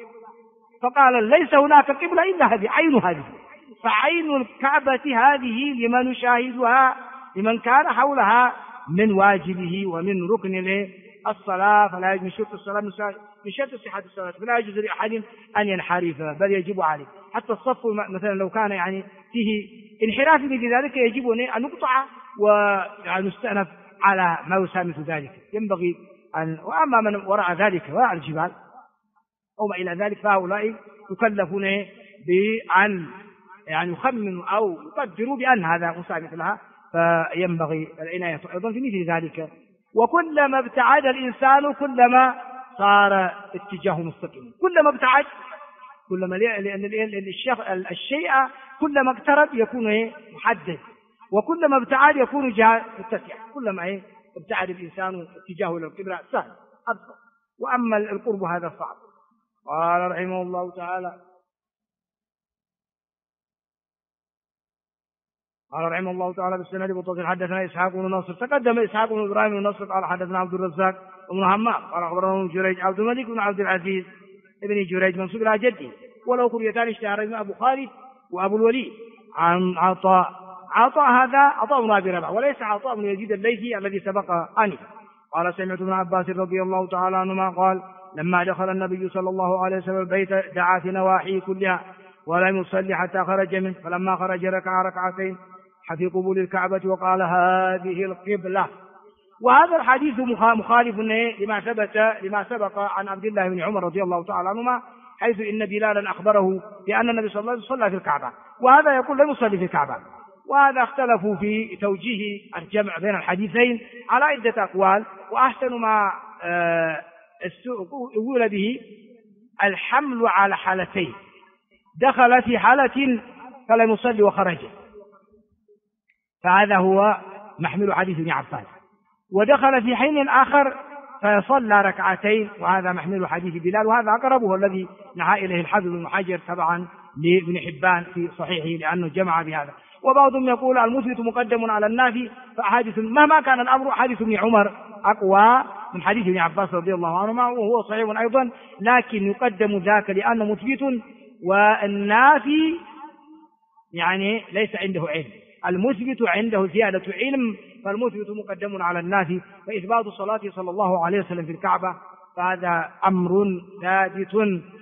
فقال ليس هناك قبلة إلا هذه، عين هذه، فعين الكعبة هذه لمن يشاهدها لمن كان حولها من واجبه ومن ركن الصلاة، فلا يجوز من شرط الصلاة من شرط صحة الصلاة، فلا يجوز لأحد أن ينحرف بل يجب عليه. حتى الصف مثلا لو كان يعني فيه انحراف مثل ذلك يجب أن يقطع ويستأنف على ما يسامح ذلك، ينبغي أن. وأما من وراء ذلك وراء الجبال أو ما إلى ذلك فهؤلاء يكلفون بأن يعني يخمنوا أو يقدروا بأن هذا مسامح لها، فينبغي العناية أيضا في مثل ذلك. وكلما ابتعد الإنسان كلما صار اتجاهه مستقيم، كلما ابتعد كلما، لأن الشيء كلما اقترب يكون محدد، وكلما ابتعد يكون جهة متسعة. كلما ابتعد الإنسان اتجاهه إلى القبلة سهل أبسط، وأما القرب هذا صعب. قال رحمه الله تعالى بالسند المتصل حدثنا إسحاق بن نصر، تقدم إسحاق بن إبراهيم بن نصر قال حدثنا عبد الرزاق بن همام قال أخبرنا جريج عبد الملك بن عبد العزيز ابن جريج منسوب إلى جده، ولو قريتان اشتهرهما أبو خالد وأبو الوليد عن عطاء عطاء هذا عطاء بن أبي رباح وليس عطاء بن يزيد الليثي الذي سبق آنفا. قال سمعت ابن عباس رضي الله تعالى عنهما قال لما دخل النبي صلى الله عليه وسلم البيت دعا في نواحيه كلها ولم يصلي حتى خرج منه، فلما خرج ركع ركعتين في قبول الكعبة وقال هذه القبلة. وهذا الحديث مخالف لما سبق عن عبد الله بن عمر رضي الله تعالى عنهما، حيث إن بلالا أخبره بأن النبي صلى الله عليه وسلم صلى في الكعبة، وهذا يقول لم يصلي في الكعبة. وهذا اختلفوا في توجيه الجمع بين الحديثين على عدة أقوال، وأحسن ما أول به الحمل على حالتين، دخل في حالة فلم يصلي وخرج، فهذا هو محمل حديث ابن عباس، ودخل في حين آخر فصلى ركعتين، وهذا محمل حديث بلال، وهذا أقرب هو الذي نهى إليه الحافظ بن حجر تبعا لابن حبان في صحيحه لأنه جمع بهذا. وبعضهم يقول المثبت مقدم على النافي، فأحاديث مهما كان الأمر حديث ابن عمر أقوى من حديث ابن عباس رضي الله عنهما، وهو صحيح أيضا، لكن يقدم ذاك لأنه مثبت، والنافي يعني ليس عنده علم، المثبت عنده زيادة علم، فالمثبت مقدم على النافي. فإثبات صلاته صلى الله عليه وسلم في الكعبة فهذا أمر ثابت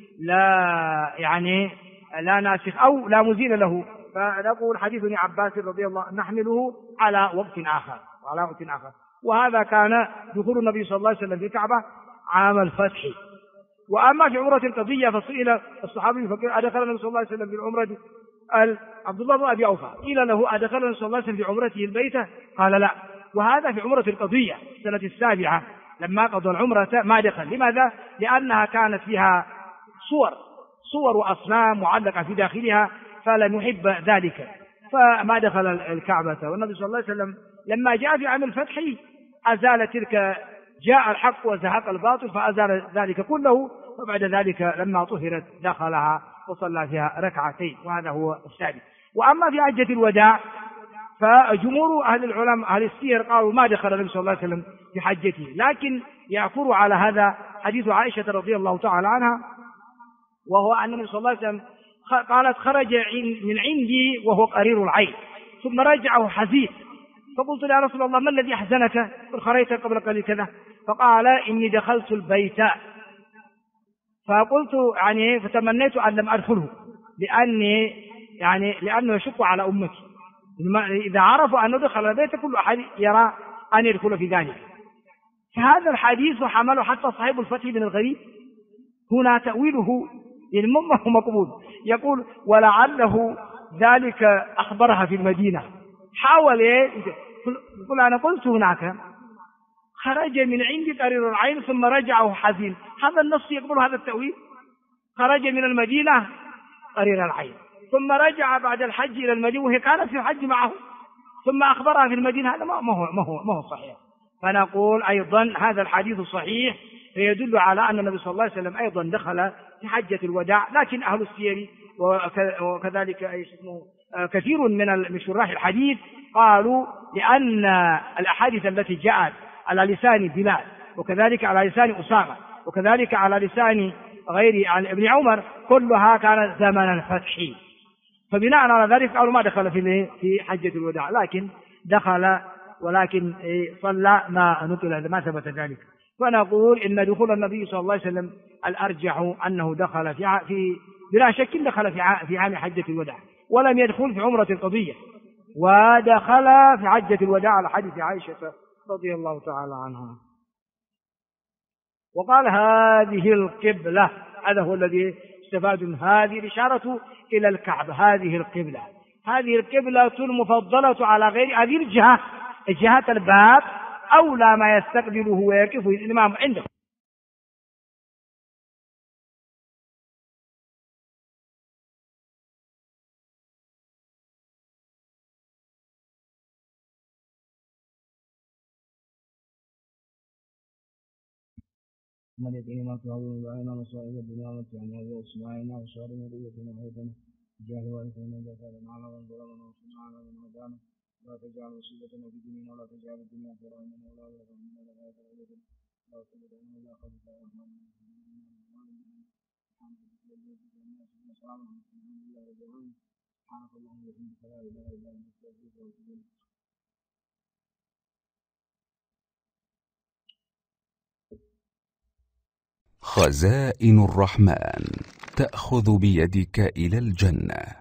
لا ناسخ أو لا مزيل له. فنقول حديث ابن عباس رضي الله عنه نحمله على وقت آخر. وهذا كان دخول النبي صلى الله عليه وسلم في الكعبة عام الفتح. وأما في عمرة القضية فسئل الصحابي فقال أدخل النبي صلى الله عليه وسلم في العمرة عبد الله بن أبي أوفى قيل له أدخل النبي صلى الله عليه وسلم في عمرته البيت؟ قال لا. وهذا في عمرة القضية السنة السابعة لما قضى العمرة ما دخل. لماذا؟ لأنها كانت فيها صور وأصنام معلقة في داخلها، فلم يحب ذلك فما دخل الكعبة. والنبي صلى الله عليه وسلم لما جاء في عام الفتح أزال تلك، جاء الحق وزهق الباطل فأزال ذلك كله، وبعد ذلك لما طهرت دخلها وصلى فيها ركعتين، وهذا هو الثابت. وأما في حجة الوداع فجمهور أهل العلماء أهل السير قالوا ما دخل النبي صلى الله عليه وسلم في حجته، لكن يعثر على هذا حديث عائشة رضي الله تعالى عنها، وهو أن النبي صلى الله عليه وسلم قالت خرج من عندي وهو قرير العين ثم رجعه حزين، فقلت يا رسول الله ما الذي أحزنك؟ قل خرجت قبل قليل كذا، فقال إني دخلت البيت فقلت فتمنيت أن لم أدخله لأنه يشق على أمتي، إذا عرفوا أنه دخل البيت كل أحد يرى أن يدخل في ذلك. فهذا الحديث حمله حتى صاحب الفتح بن الغريب هنا تأويله هو مقبول، يقول ولعله ذلك أخبرها في المدينة، حاول يقول أنا قلت هناك خرج من عندي قرير العين ثم رجعه حزين، هذا النص يقبل هذا التأويل؟ خرج من المدينة قرير العين ثم رجع بعد الحج إلى المدينة وهي كانت في الحج معه ثم أخبرها في المدينة، هذا ما هو صحيح. فنقول أيضا هذا الحديث صحيح، فيدل على أن النبي صلى الله عليه وسلم أيضا دخل في حجة الوداع. لكن أهل السير وكذلك كثير من شراح الحديث قالوا لأن الأحاديث التي جاءت على لسان بلال وكذلك على لسان أسامة وكذلك على لسان غير عن ابن عمر كلها كانت زمن الفتح، فبناء على ذلك قالوا ما دخل في حجة الوداع، لكن دخل ولكن صلى ما نقل ما ثبت ذلك. فنقول إن دخول النبي صلى الله عليه وسلم الأرجح أنه دخل في بلا شك دخل في عام حجة الوداع، ولم يدخل في عمرة القضية، ودخل في حجة الوداع على حديث عائشة رضي الله تعالى عنها. وقال هذه القبلة، هذا هو الذي استفاد من هذه الإشارة إلى الكعبة، هذه القبلة المفضلة على غير هذه الجهة، جهة الباب أولى ما يستقبله ويقف الإمام عنده. الذين ما تهون بعنا مصائب الدنيا ومتعنا بأسماعنا وشارنا بيتنا وحيدنا جعل وارثنا جعل معنا وانظرنا وصنعنا من هدانا لا تجعل مصيبتنا في ديننا ولا تجعل الدنيا أكبر همنا ولا مبلغ علمنا ولا غاية علمنا لا تجعلنا إلا خلق الرحمن الحمد لله رب العالمين. سبحانك اللهم وبحمدك لا اله الا انت استغفرك واتوب اليك. خزائن الرحمن تأخذ بيدك إلى الجنة.